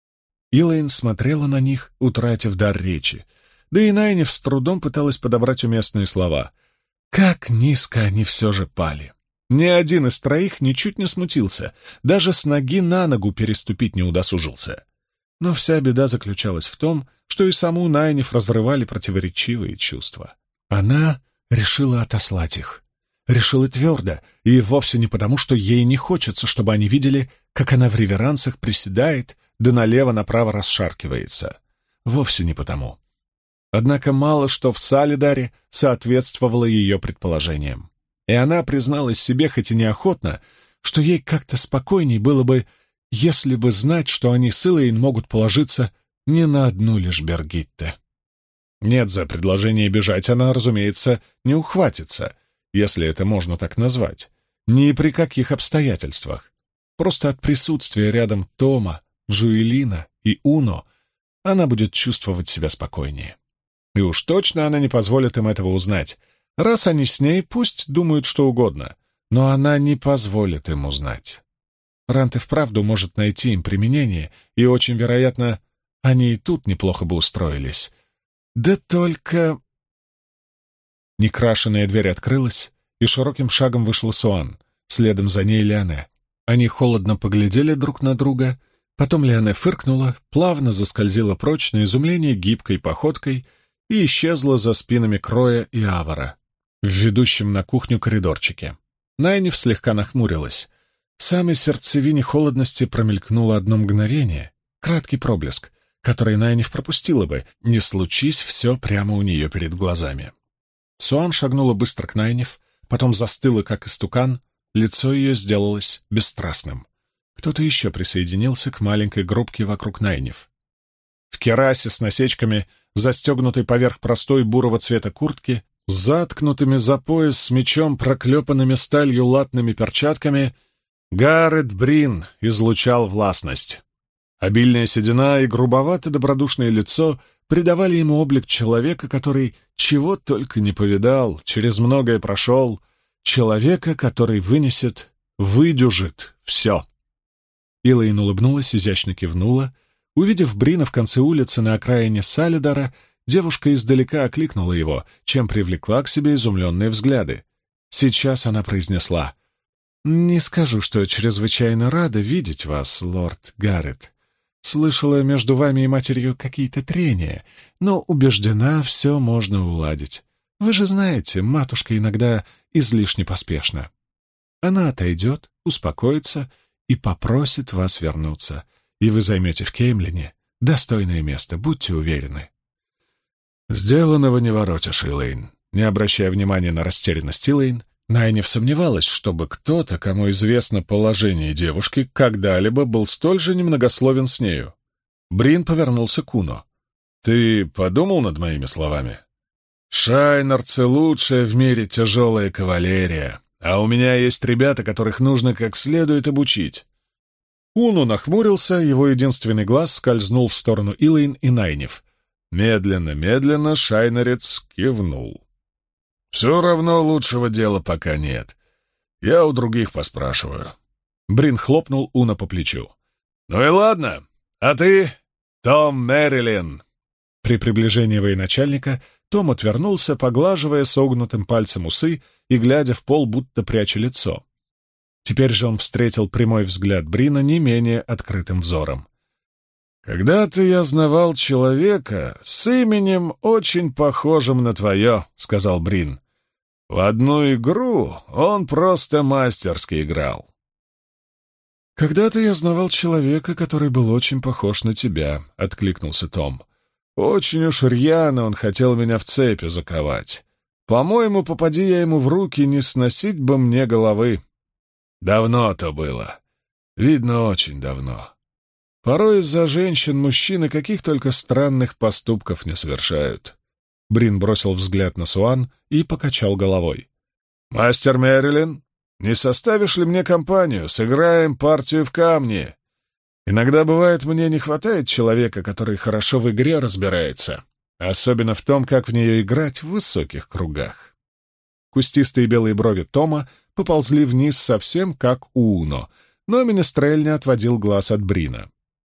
Илэйн смотрела на них, утратив дар речи, да и Найниф с трудом пыталась подобрать уместные слова. Как низко они все же пали! Ни один из троих ничуть не смутился, даже с ноги на ногу переступить не удосужился. Но вся беда заключалась в том, что и саму Найниф разрывали противоречивые чувства. Она решила отослать их. Решила твердо, и вовсе не потому, что ей не хочется, чтобы они видели, как она в реверансах приседает, да налево-направо расшаркивается. Вовсе не потому. Однако мало что в Салидаре соответствовало ее предположениям. И она призналась себе, хоть и неохотно, что ей как-то спокойней было бы, если бы знать, что они с Илэйн могут положиться не на одну лишь Бергитте. Нет, за предложение бежать она, разумеется, не ухватится, если это можно так назвать, ни при каких обстоятельствах. Просто от присутствия рядом Тома, Джоэлина и Уно она будет чувствовать себя спокойнее. И уж точно она не позволит им этого узнать. Раз они с ней, пусть думают что угодно, но она не позволит им узнать. Ранд и вправду может найти им применение, и очень вероятно, они и тут неплохо бы устроились. Да только... Некрашенная дверь открылась, и широким шагом вышла Суан, следом за ней Лиане. Они холодно поглядели друг на друга, потом Лиане фыркнула, плавно заскользила прочь на изумление гибкой походкой и исчезла за спинами Кроя и Авара в ведущем на кухню коридорчике. Найниф слегка нахмурилась. В самой сердцевине холодности промелькнуло одно мгновение, краткий проблеск, который Найниф пропустила бы, не случись все прямо у нее перед глазами. Суан шагнула быстро к Найниф, потом застыла, как истукан, лицо ее сделалось бесстрастным. Кто-то еще присоединился к маленькой группке вокруг Найниф. В керасе с насечками, застегнутой поверх простой бурого цвета куртки, с заткнутыми за пояс с мечом, проклепанными сталью латными перчатками, Гаррет Брин излучал властность. Обильная седина и грубовато-добродушное лицо придавали ему облик человека, который чего только не повидал, через многое прошел, человека, который выдюжит все. Илэйн улыбнулась, изящно кивнула. Увидев Брина в конце улицы на окраине Салидара, девушка издалека окликнула его, чем привлекла к себе изумленные взгляды. Сейчас она произнесла: «Не скажу, что чрезвычайно рада видеть вас, лорд Гаррет. Слышала между вами и матерью какие-то трения, но убеждена, все можно уладить. Вы же знаете, матушка иногда излишне поспешна. Она отойдет, успокоится и попросит вас вернуться, и вы займете в Кеймлине достойное место, будьте уверены». «Сделанного не воротишь, Илэйн». Не обращая внимания на растерянность Илэйн, Найниф сомневалась, чтобы кто-то, кому известно положение девушки, когда-либо был столь же немногословен с нею. Брин повернулся к Уно. «Ты подумал над моими словами? Шайнарцы — лучшая в мире тяжелая кавалерия, а у меня есть ребята, которых нужно как следует обучить». Уно нахмурился, его единственный глаз скользнул в сторону Илэйн и Найниф. Медленно шайнарец кивнул. «Все равно лучшего дела пока нет. Я у других поспрашиваю». Брин хлопнул Уно по плечу. «Ну и ладно. А ты, Том Мэрилин?» При приближении военачальника Том отвернулся, поглаживая согнутым пальцем усы и глядя в пол, будто пряча лицо. Теперь же он встретил прямой взгляд Брина не менее открытым взором. «Когда-то я знавал человека с именем, очень похожим на твое», — сказал Брин. «В одну игру он просто мастерски играл». «Когда-то я знавал человека, который был очень похож на тебя», — откликнулся Том. «Очень уж рьяно он хотел меня в цепи заковать. По-моему, попади я ему в руки, не сносить бы мне головы. Давно то было. Видно, очень давно. Порой из-за женщин мужчины каких только странных поступков не совершают». Брин бросил взгляд на Суан и покачал головой. «Мастер Мэрилин, не составишь ли мне компанию? Сыграем партию в камни. Иногда, бывает, мне не хватает человека, который хорошо в игре разбирается, особенно в том, как в нее играть в высоких кругах». Кустистые белые брови Тома поползли вниз совсем как у Уно, но Менестрель не отводил глаз от Брина.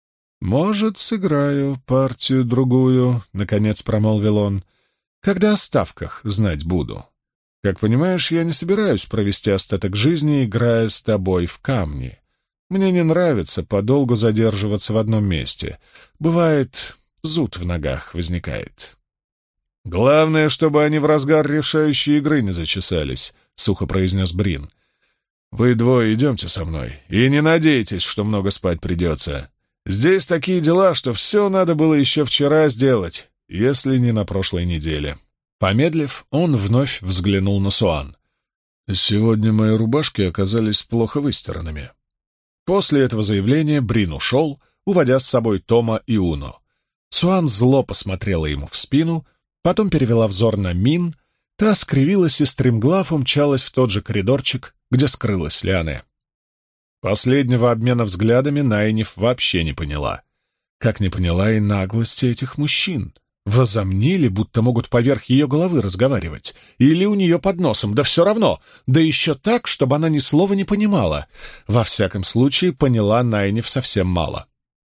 «Может, сыграю партию-другую», — наконец промолвил он, — «когда о ставках знать буду. Как понимаешь, я не собираюсь провести остаток жизни, играя с тобой в камни. Мне не нравится подолгу задерживаться в одном месте. Бывает, зуд в ногах возникает». «Главное, чтобы они в разгар решающей игры не зачесались», — сухо произнес Брин. «Вы двое идемте со мной, и не надейтесь, что много спать придется. Здесь такие дела, что все надо было еще вчера сделать, если не на прошлой неделе». Помедлив, он вновь взглянул на Суан. «Сегодня мои рубашки оказались плохо выстиранными». После этого заявления Брин ушел, уводя с собой Тома и Уно. Суан зло посмотрела ему в спину, потом перевела взор на Мин, та скривилась и стремглав умчалась в тот же коридорчик, где скрылась Лиане. Последнего обмена взглядами Найниф вообще не поняла. Как не поняла и наглости этих мужчин. Возомнили, будто могут поверх ее головы разговаривать. Или у нее под носом, да все равно. Да еще так, чтобы она ни слова не понимала. Во всяком случае, поняла Найниф совсем мало.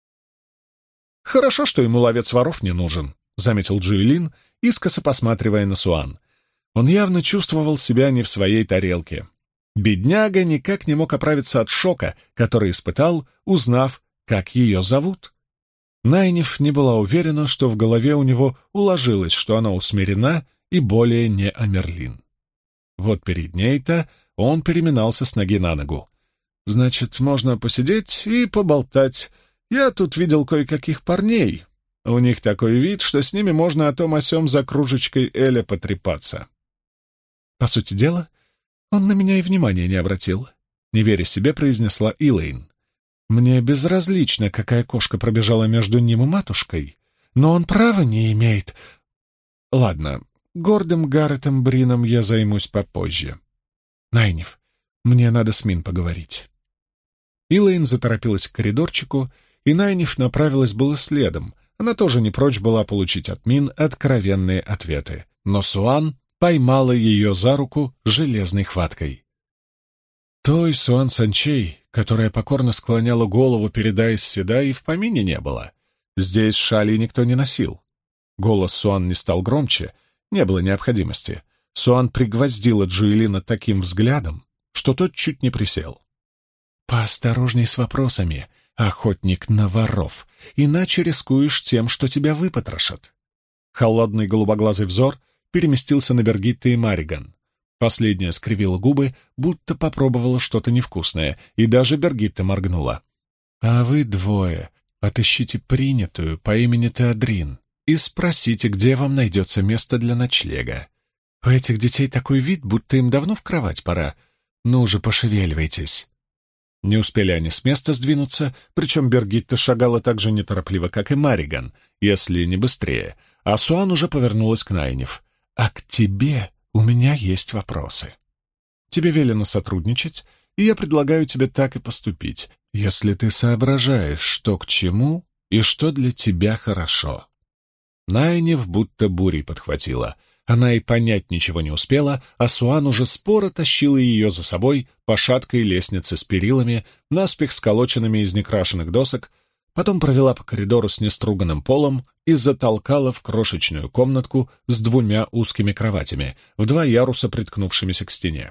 «Хорошо, что ему ловец воров не нужен», — заметил Джуэлин, искоса посматривая на Суан. Он явно чувствовал себя не в своей тарелке. Бедняга никак не мог оправиться от шока, который испытал, узнав, как ее зовут. Найниф не была уверена, что в голове у него уложилось, что она усмирена и более не Амерлин. Вот перед ней-то он переминался с ноги на ногу. «Значит, можно посидеть и поболтать. Я тут видел кое-каких парней. У них такой вид, что с ними можно о том о сём за кружечкой эля потрепаться». «По сути дела, он на меня и внимания не обратил», — не веря себе, произнесла Илэйн. Мне безразлично, какая кошка пробежала между ним и матушкой, но он права не имеет. Ладно, гордым Гарретом Брином я займусь попозже. Найниф, мне надо с Мин поговорить». Илэйн заторопилась к коридорчику, и Найниф направилась было следом. Она тоже не прочь была получить от Мин откровенные ответы. Но Суан поймала ее за руку железной хваткой. Той Суан Санчей, которая покорно склоняла голову перед Аис Седай, и в помине не было. Здесь шали никто не носил. Голос Суан не стал громче, не было необходимости. Суан пригвоздила Джуэлина таким взглядом, что тот чуть не присел. «Поосторожней с вопросами, охотник на воров, иначе рискуешь тем, что тебя выпотрошат». Холодный голубоглазый взор переместился на Бергитте и Мариган. Последняя скривила губы, будто попробовала что-то невкусное, и даже Бергитта моргнула. «А вы двое отыщите принятую по имени Теодрин и спросите, где вам найдется место для ночлега. У этих детей такой вид, будто им давно в кровать пора. Ну же, пошевеливайтесь». Не успели они с места сдвинуться, причем Бергитта шагала так же неторопливо, как и Мариган, если не быстрее, а Суан уже повернулась к Найниф. «А к тебе у меня есть вопросы. Тебе велено сотрудничать, и я предлагаю тебе так и поступить, если ты соображаешь, что к чему и что для тебя хорошо». Найниф будто бурей подхватила. Она и понять ничего не успела, а Суан уже споро тащила ее за собой по шаткой лестнице с перилами, наспех сколоченными из некрашенных досок, потом провела по коридору с неструганным полом и затолкала в крошечную комнатку с 2 узкими кроватями, в 2 яруса, приткнувшимися к стене.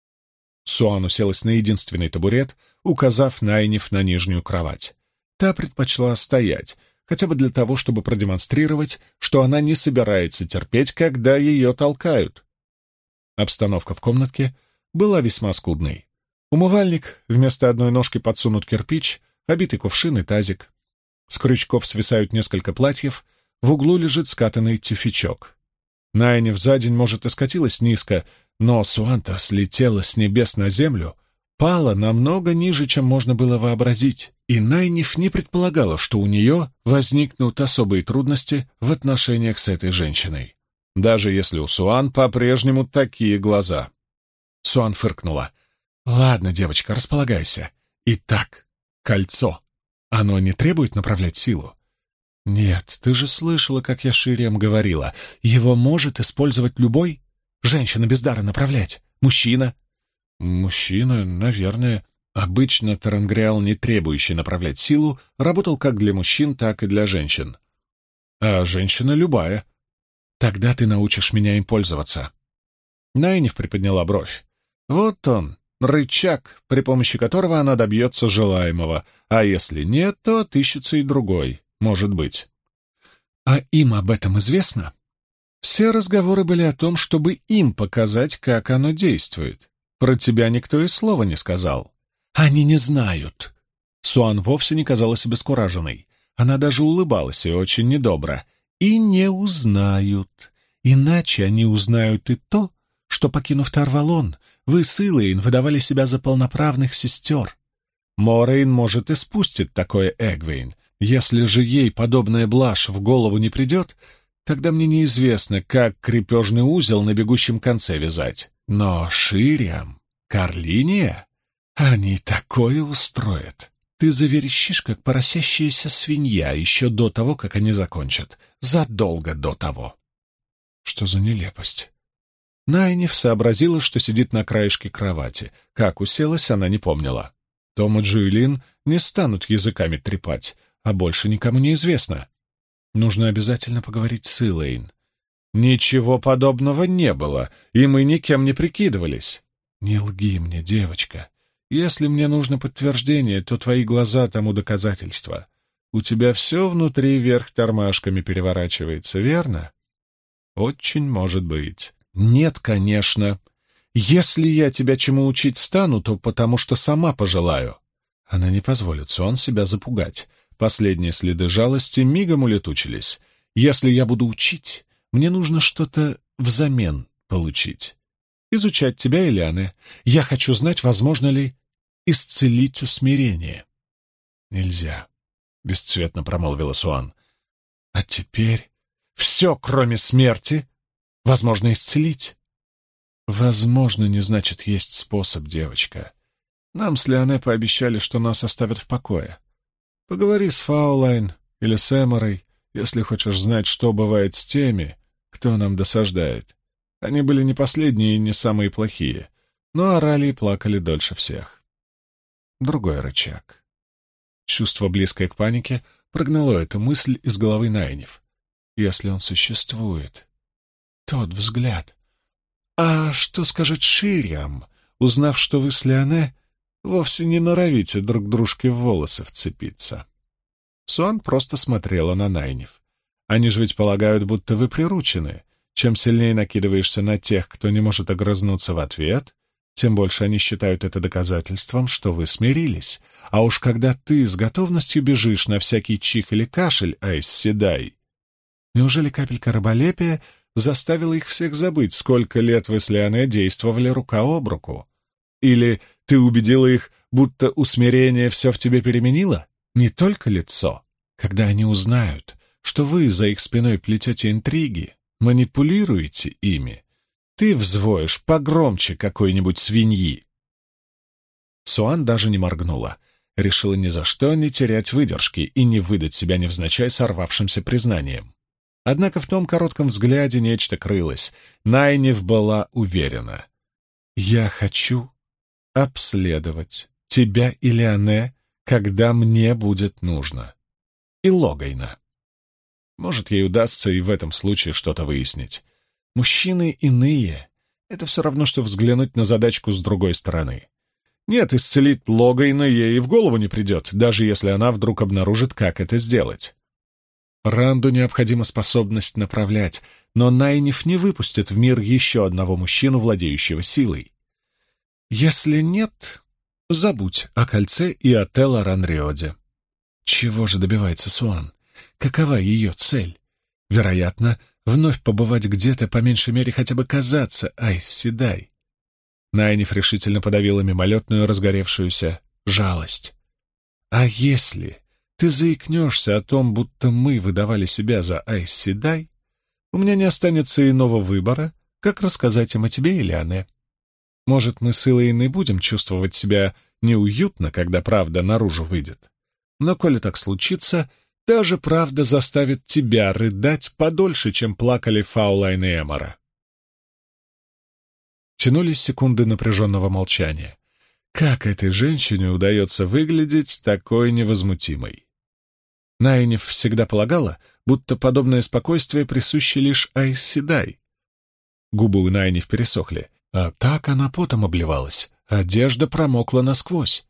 Суан уселась на единственный табурет, указав Найниф на нижнюю кровать. Та предпочла стоять, хотя бы для того, чтобы продемонстрировать, что она не собирается терпеть, когда ее толкают. Обстановка в комнатке была весьма скудной. Умывальник, вместо одной ножки подсунут кирпич, обитый кувшин и тазик. С крючков свисают несколько платьев, в углу лежит скатанный тюфячок. Найниф за день, может, и скатилась низко, но Суанта слетела с небес на землю, пала намного ниже, чем можно было вообразить, и Найниф не предполагала, что у нее возникнут особые трудности в отношениях с этой женщиной, даже если у Суан по-прежнему такие глаза. Суан фыркнула. «Ладно, девочка, располагайся. Итак, кольцо. Оно не требует направлять силу?» «Нет, ты же слышала, как я Шириам говорила. Его может использовать любой. Женщина без дара направлять. Мужчина». «Мужчина, наверное». Обычно Тарангриал, не требующий направлять силу, работал как для мужчин, так и для женщин. «А женщина любая». «Тогда ты научишь меня им пользоваться». Найниф приподняла бровь. «Вот он, рычаг, при помощи которого она добьется желаемого, а если нет, то отыщется и другой, может быть». «А им об этом известно?» «Все разговоры были о том, чтобы им показать, как оно действует. Про тебя никто и слова не сказал». «Они не знают». Суан вовсе не казалась обескураженной. Она даже улыбалась и очень недобро. «И не узнают. Иначе они узнают и то, что, покинув Тарвалон, вы с Илэйн выдавали себя за полноправных сестер. Морейн, может, и спустит такое Эгвейн. Если же ей подобная блажь в голову не придет, тогда мне неизвестно, как крепежный узел на бегущем конце вязать. Но Шириам, Карлиния, они такое устроят. Ты заверещишь, как поросящаяся свинья, еще до того, как они закончат. Задолго до того». Что за нелепость? Найниф сообразила, что сидит на краешке кровати. Как уселась, она не помнила. Том и Джуэлин не станут языками трепать, а больше никому не известно. Нужно обязательно поговорить с Илэйн. Ничего подобного не было, и мы никем не прикидывались. Не лги мне, девочка. Если мне нужно подтверждение, то твои глаза тому доказательство. У тебя все внутри вверх тормашками переворачивается, верно? Очень может быть. Нет, конечно. Если я тебя чему учить стану, то потому что сама пожелаю. Она не позволит Суан себя запугать. Последние следы жалости мигом улетучились. Если я буду учить, мне нужно что-то взамен получить. Изучать тебя, Элианы. Я хочу знать, возможно ли исцелить усмирение. нельзя», — бесцветно промолвила Суан. «А теперь все, кроме смерти, возможно исцелить». «Возможно» не значит «есть способ», девочка. Нам с Леоне пообещали, что нас оставят в покое. Поговори с Фаулайн или с Эморой, если хочешь знать, что бывает с теми, кто нам досаждает. Они были не последние и не самые плохие, но орали и плакали дольше всех. Другой рычаг. Чувство, близкое к панике, прогнало эту мысль из головы Найниф. Если он существует. Тот взгляд. А что скажет Шириам, узнав, что вы с Леоне вовсе не норовите друг дружке в волосы вцепиться? Суан просто смотрела на Найниф. Они же ведь полагают, будто вы приручены. Чем сильнее накидываешься на тех, кто не может огрызнуться в ответ, тем больше они считают это доказательством, что вы смирились. А уж когда ты с готовностью бежишь на всякий чих или кашель, Айс Седай, неужели капелька раболепия заставила их всех забыть, сколько лет вы с Леоне действовали рука об руку? Или ты убедила их, будто усмирение все в тебе переменило? Не только лицо. Когда они узнают, что вы за их спиной плетете интриги, манипулируете ими, ты взвоишь погромче какой-нибудь свиньи. Суан даже не моргнула. Решила ни за что не терять выдержки и не выдать себя невзначай сорвавшимся признанием. Однако в том коротком взгляде нечто крылось. Найниф была уверена. «Я хочу обследовать тебя и Леоне, когда мне будет нужно. И Логайна». Может, ей удастся и в этом случае что-то выяснить. Мужчины иные. Это все равно, что взглянуть на задачку с другой стороны. Нет, исцелить Логайна ей и в голову не придет, даже если она вдруг обнаружит, как это сделать. Ранду необходима способность направлять, но Найниф не выпустит в мир еще одного мужчину, владеющего силой. Если нет, забудь о кольце и о Телла-Ранриоде. Чего же добивается Суан? Какова ее цель? Вероятно, вновь побывать где-то, по меньшей мере хотя бы казаться Айс Седай. Найниф решительно подавила мимолетную разгоревшуюся жалость. А если ты заикнешься о том, будто мы выдавали себя за Айс Седай, у меня не останется иного выбора, как рассказать им о тебе и Леоне. Может, мы с Илэйн и будем чувствовать себя неуютно, когда правда наружу выйдет. Но коли так случится, та же правда заставит тебя рыдать подольше, чем плакали Фаулайн и Эмора. Тянулись секунды напряженного молчания. Как этой женщине удается выглядеть такой невозмутимой? Найниф всегда полагала, будто подобное спокойствие присуще лишь Айс Седай. Губы у Найниф пересохли, а так она потом обливалась, одежда промокла насквозь.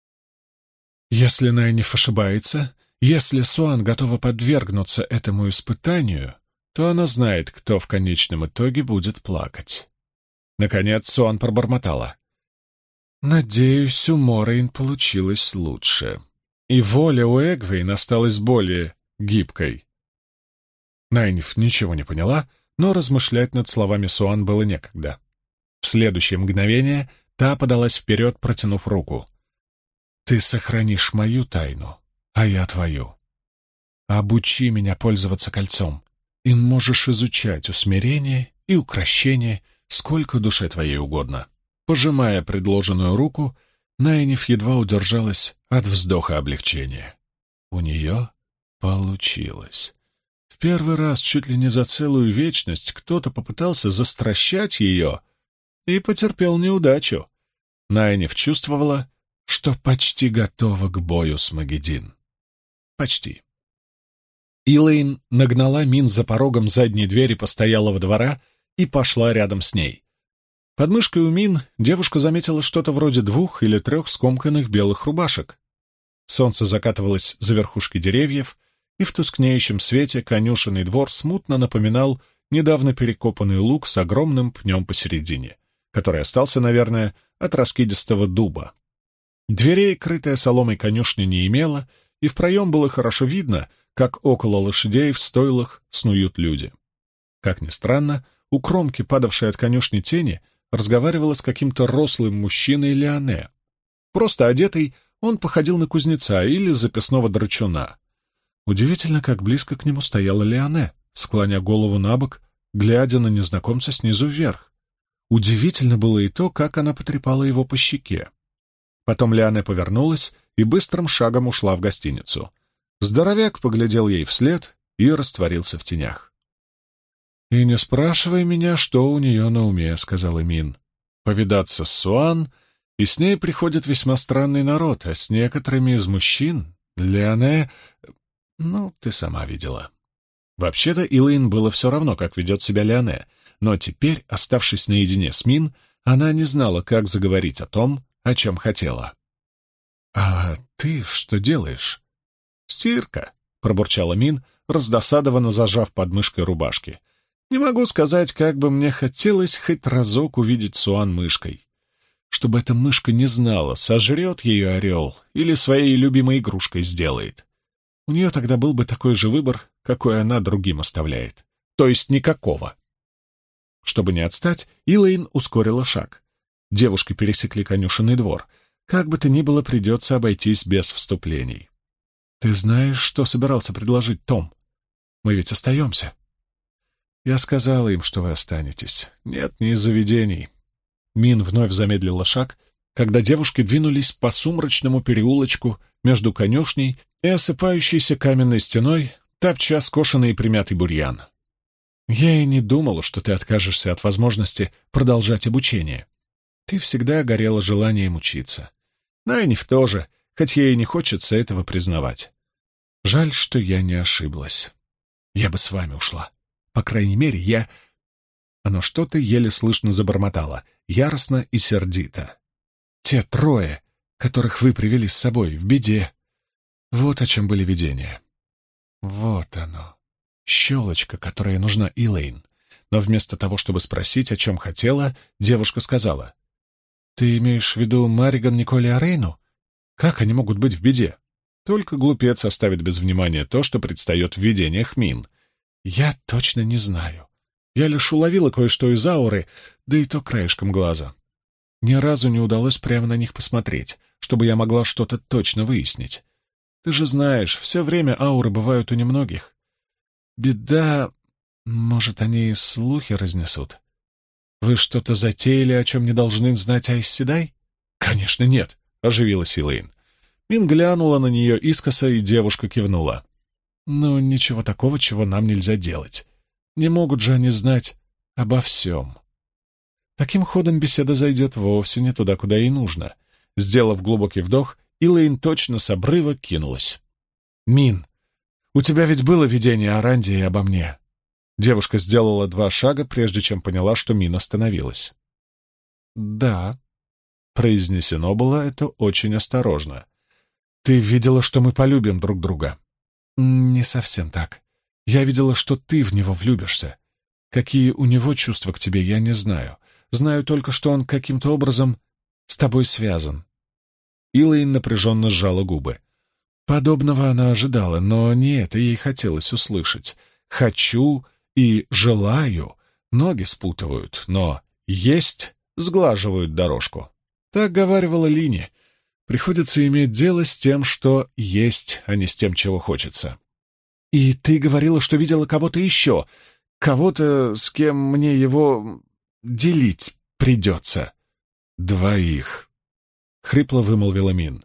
Если Найниф ошибается, если Суан готова подвергнуться этому испытанию, то она знает, кто в конечном итоге будет плакать. Наконец Суан пробормотала. «Надеюсь, у Морейн получилось лучше, и воля у Эгвейн осталась более гибкой». Найниф ничего не поняла, но размышлять над словами Суан было некогда. В следующее мгновение та подалась вперед, протянув руку. «Ты сохранишь мою тайну, а я твою. Обучи меня пользоваться кольцом, и можешь изучать усмирение и укрощение, сколько душе твоей угодно». Пожимая предложенную руку, Найниф едва удержалась от вздоха облегчения. У нее получилось. В первый раз чуть ли не за целую вечность кто-то попытался застращать ее и потерпел неудачу. Найниф чувствовала, что почти готова к бою с Магедин. Почти. Илэйн нагнала Мин за порогом задней двери постоялого двора и пошла рядом с ней. Под мышкой у Мин девушка заметила что-то вроде 2 или 3 скомканных белых рубашек. Солнце закатывалось за верхушки деревьев, и в тускнеющем свете конюшенный двор смутно напоминал недавно перекопанный луг с огромным пнем посередине, который остался, наверное, от раскидистого дуба. Дверей, крытая соломой конюшня, не имела, и в проем было хорошо видно, как около лошадей в стойлах снуют люди. Как ни странно, у кромки, падавшей от конюшни тени, разговаривала с каким-то рослым мужчиной Леоне, просто одетый Он походил на кузнеца или записного драчуна. Удивительно, как близко к нему стояла Леоне, склоня голову на бок, глядя на незнакомца снизу вверх. Удивительно было и то, как она потрепала его по щеке. Потом Леоне повернулась и быстрым шагом ушла в гостиницу. Здоровяк поглядел ей вслед и растворился в тенях. «И не спрашивай меня, что у нее на уме», — сказал Мин. «Повидаться с Суан, и с ней приходит весьма странный народ, а с некоторыми из мужчин Леоне... Ну, ты сама видела». Вообще-то Илэйн было все равно, как ведет себя Леоне, но теперь, оставшись наедине с Мин, она не знала, как заговорить о том, о чем хотела. «А ты что делаешь?» «Стирка», — пробурчала Мин, раздосадованно зажав подмышкой рубашки. «Не могу сказать, как бы мне хотелось хоть разок увидеть Суан мышкой. Чтобы эта мышка не знала, сожрет ее орел или своей любимой игрушкой сделает. У нее тогда был бы такой же выбор, какой она другим оставляет. То есть никакого». Чтобы не отстать, Илэйн ускорила шаг. Девушки пересекли конюшенный двор. Как бы то ни было, придется обойтись без вступлений. «Ты знаешь, что собирался предложить Том? Мы ведь остаемся». «Я сказала им, что вы останетесь. Нет, не из заведений». Мин вновь замедлила шаг, когда девушки двинулись по сумрачному переулочку между конюшней и осыпающейся каменной стеной, топча скошенный и примятый бурьян. «Я и не думала, что ты откажешься от возможности продолжать обучение. Ты всегда горела желанием учиться. Найниф тоже, хоть ей и не хочется этого признавать. Жаль, что я не ошиблась. Я бы с вами ушла. По крайней мере, я...» Оно что-то еле слышно забормотало, яростно и сердито. «Те трое, которых вы привели с собой, в беде. Вот о чем были видения. Вот оно. Щелочка, которая нужна Илэйн». Но вместо того, чтобы спросить, о чем хотела, девушка сказала: «Ты имеешь в виду Мариган, Николь и Арейну? Как они могут быть в беде? Только глупец оставит без внимания то, что предстает в видениях Мин. Я точно не знаю. Я лишь уловила кое-что из ауры, да и то краешком глаза. Ни разу не удалось прямо на них посмотреть, чтобы я могла что-то точно выяснить. Ты же знаешь, все время ауры бывают у немногих. Беда... Может, они слухи разнесут? Вы что-то затеяли, о чем не должны знать Айс Седай?» «Конечно нет», — оживилась Илэйн. Мин глянула на нее искоса, и девушка кивнула. «Ну, ничего такого, чего нам нельзя делать. Не могут же они знать обо всем». Таким ходом беседа зайдет вовсе не туда, куда ей нужно. Сделав глубокий вдох, Илэйн точно с обрыва кинулась. «Мин, у тебя ведь было видение о Ранде и обо мне?» Девушка сделала 2 шага, прежде чем поняла, что Мин остановилась. «Да», — произнесено было это очень осторожно. «Ты видела, что мы полюбим друг друга?» «Не совсем так. Я видела, что ты в него влюбишься. Какие у него чувства к тебе, я не знаю. Знаю только, что он каким-то образом с тобой связан». Илэйн напряженно сжала губы. Подобного она ожидала, но не это ей хотелось услышать. «Хочу» и «желаю» ноги спутывают, но «есть» сглаживают дорожку. Так говаривала Лини. Приходится иметь дело с тем, что есть, а не с тем, чего хочется. «И ты говорила, что видела кого-то еще, кого-то, с кем мне его делить придется». 2, — хрипло вымолвила Мин.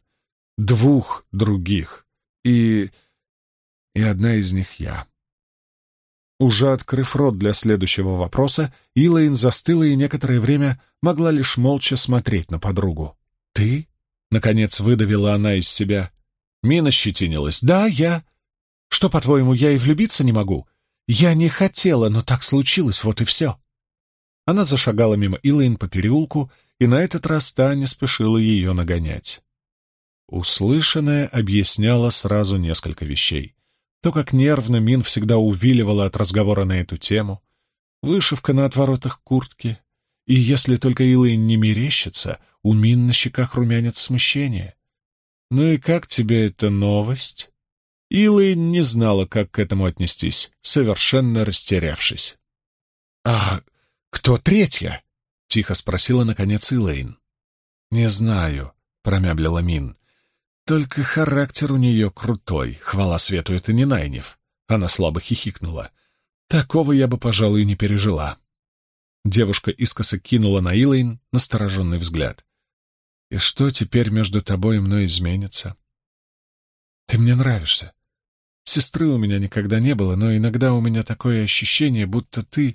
2 других. И одна из них я». Уже открыв рот для следующего вопроса, Илэйн застыла и некоторое время могла лишь молча смотреть на подругу. «Ты?» — наконец выдавила она из себя. Мин ощетинилась. «Да, я. Что, по-твоему, я и влюбиться не могу? Я не хотела, но так случилось, вот и все». Она зашагала мимо Илэйн по переулку, и на этот раз та не спешила ее нагонять. Услышанное объясняло сразу несколько вещей. То, как нервно Мин всегда увиливала от разговора на эту тему, вышивка на отворотах куртки, и, если только Илэйн не мерещится, у Мин на щеках румянец смущения. «Ну и как тебе эта новость?» Илэйн не знала, как к этому отнестись, совершенно растерявшись. «А кто третья?» — тихо спросила, наконец, Илэйн. «Не знаю», — промямлила Мин. Только характер у нее крутой, хвала свету, это не Найниф. Она слабо хихикнула. Такого я бы, пожалуй, не пережила. Девушка искоса кинула на Илэйн настороженный взгляд. «И что теперь между тобой и мной изменится?» «Ты мне нравишься. Сестры у меня никогда не было, но иногда у меня такое ощущение, будто ты...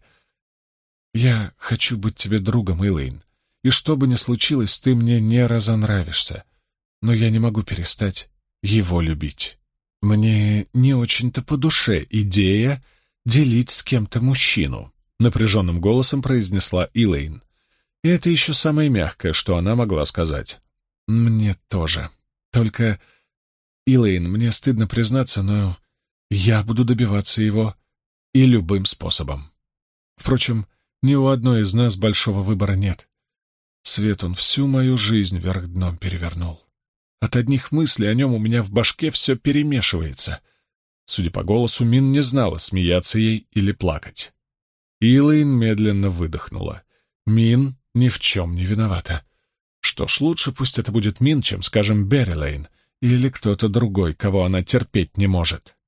Я хочу быть тебе другом, Илэйн, и что бы ни случилось, ты мне не разонравишься, но я не могу перестать его любить. Мне не очень-то по душе идея делить с кем-то мужчину», — напряженным голосом произнесла Илэйн. И это еще самое мягкое, что она могла сказать. «Мне тоже. Только, Илэйн, мне стыдно признаться, но я буду добиваться его и любым способом. Впрочем, ни у одной из нас большого выбора нет. Свет, он всю мою жизнь вверх дном перевернул. От одних мыслей о нем у меня в башке все перемешивается». Судя по голосу, Мин не знала, смеяться ей или плакать. Илэйн медленно выдохнула. Мин ни в чем не виновата. Что ж, лучше пусть это будет Мин, чем, скажем, Беррилейн или кто-то другой, кого она терпеть не может.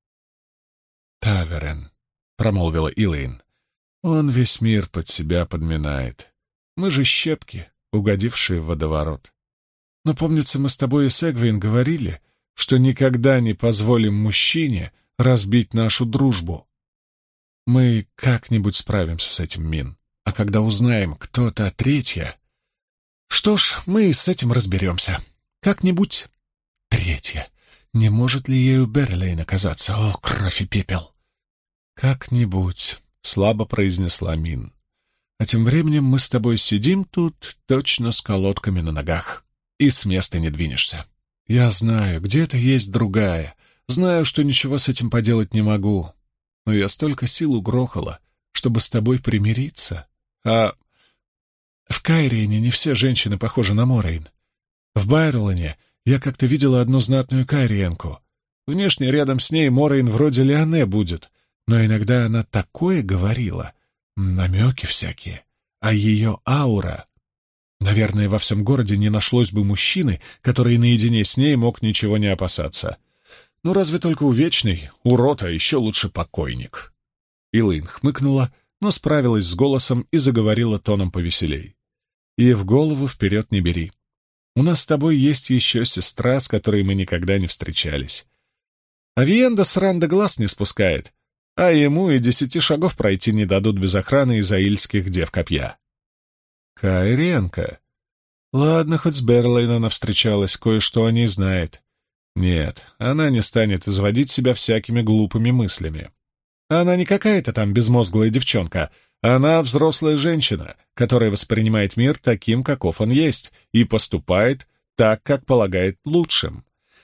«Таверен», — промолвила Илэйн, — «он весь мир под себя подминает. Мы же щепки, угодившие в водоворот. Но, помнится, мы с тобой и с Эгвейн говорили, что никогда не позволим мужчине разбить нашу дружбу. Мы как-нибудь справимся с этим, Мин. А когда узнаем, кто та третья... Что ж, мы и с этим разберемся. Как-нибудь. Третья. Не может ли ею Беррилейн оказаться? О, кровь и пепел!» «Как-нибудь», — слабо произнесла Мин. «А тем временем мы с тобой сидим тут точно с колодками на ногах, и с места не двинешься. Я знаю, где-то есть другая, знаю, что ничего с этим поделать не могу, но я столько сил угрохала, чтобы с тобой примириться. А в Кайриене не все женщины похожи на Морейн. В Байролане я как-то видела одну знатную кайриенку. Внешне рядом с ней Морейн вроде Лиане будет, но иногда она такое говорила, намеки всякие, а ее аура... Наверное, во всем городе не нашлось бы мужчины, который наедине с ней мог ничего не опасаться. Ну, разве только увечный, урод, а еще лучше покойник». Илэйн хмыкнула, но справилась с голосом и заговорила тоном повеселей. «И в голову вперед не бери. У нас с тобой есть еще сестра, с которой мы никогда не встречались. Авиенда с Ранда глаз не спускает, а ему и 10 шагов пройти не дадут без охраны из аильских дев копья». «Кайриенко? Ладно, хоть с Беррилейн она встречалась, кое-что о ней знает. Нет, она не станет изводить себя всякими глупыми мыслями. Она не какая-то там безмозглая девчонка, она взрослая женщина, которая воспринимает мир таким, каков он есть, и поступает так, как полагает лучшим.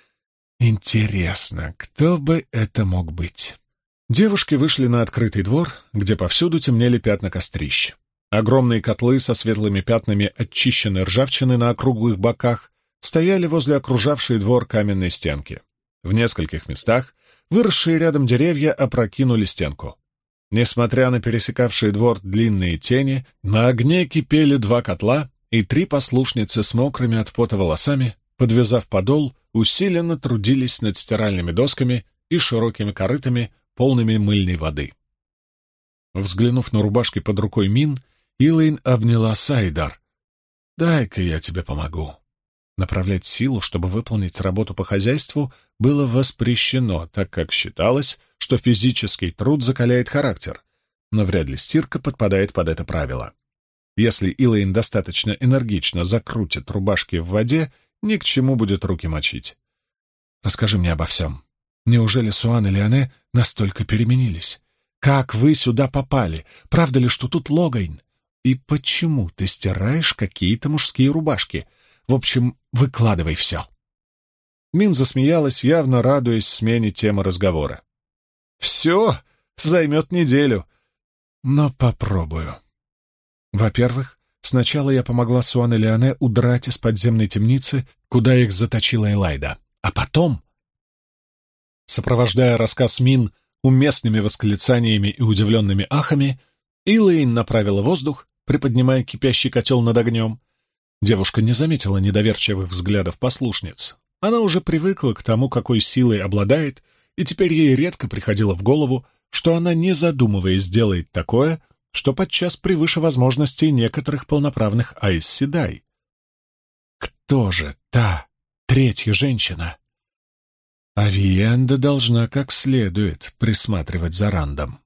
Интересно, кто бы это мог быть?» Девушки вышли на открытый двор, где повсюду темнели пятна кострищ. Огромные котлы со светлыми пятнами очищенной ржавчины на округлых боках стояли возле окружавшей двор каменной стенки. В нескольких местах выросшие рядом деревья опрокинули стенку. Несмотря на пересекавшие двор длинные тени, на огне кипели 2 котла, и 3 послушницы с мокрыми от пота волосами, подвязав подол, усиленно трудились над стиральными досками и широкими корытами, полными мыльной воды. Взглянув на рубашки под рукой Мин, Илэйн обняла Сайдар. «Дай-ка я тебе помогу». Направлять силу, чтобы выполнить работу по хозяйству, было воспрещено, так как считалось, что физический труд закаляет характер, но вряд ли стирка подпадает под это правило. Если Илэйн достаточно энергично закрутит рубашки в воде, ни к чему будет руки мочить. «Расскажи мне обо всем. Неужели Суан и Лиане настолько переменились? Как вы сюда попали? Правда ли, что тут Логайн? И почему ты стираешь какие-то мужские рубашки? В общем, выкладывай все». Мин засмеялась, явно радуясь смене темы разговора. «Все займет неделю, но попробую. Во-первых, сначала я помогла Суан и Лиане удрать из подземной темницы, куда их заточила Элайда, а потом...» Сопровождая рассказ Мин уместными восклицаниями и удивленными ахами, Илэйн направила воздух, приподнимая кипящий котел над огнем. Девушка не заметила недоверчивых взглядов послушниц. Она уже привыкла к тому, какой силой обладает, и теперь ей редко приходило в голову, что она, не задумываясь, делает такое, что подчас превыше возможностей некоторых полноправных Айс Седай. Кто же та третья женщина? Авиенда должна как следует присматривать за Рандом.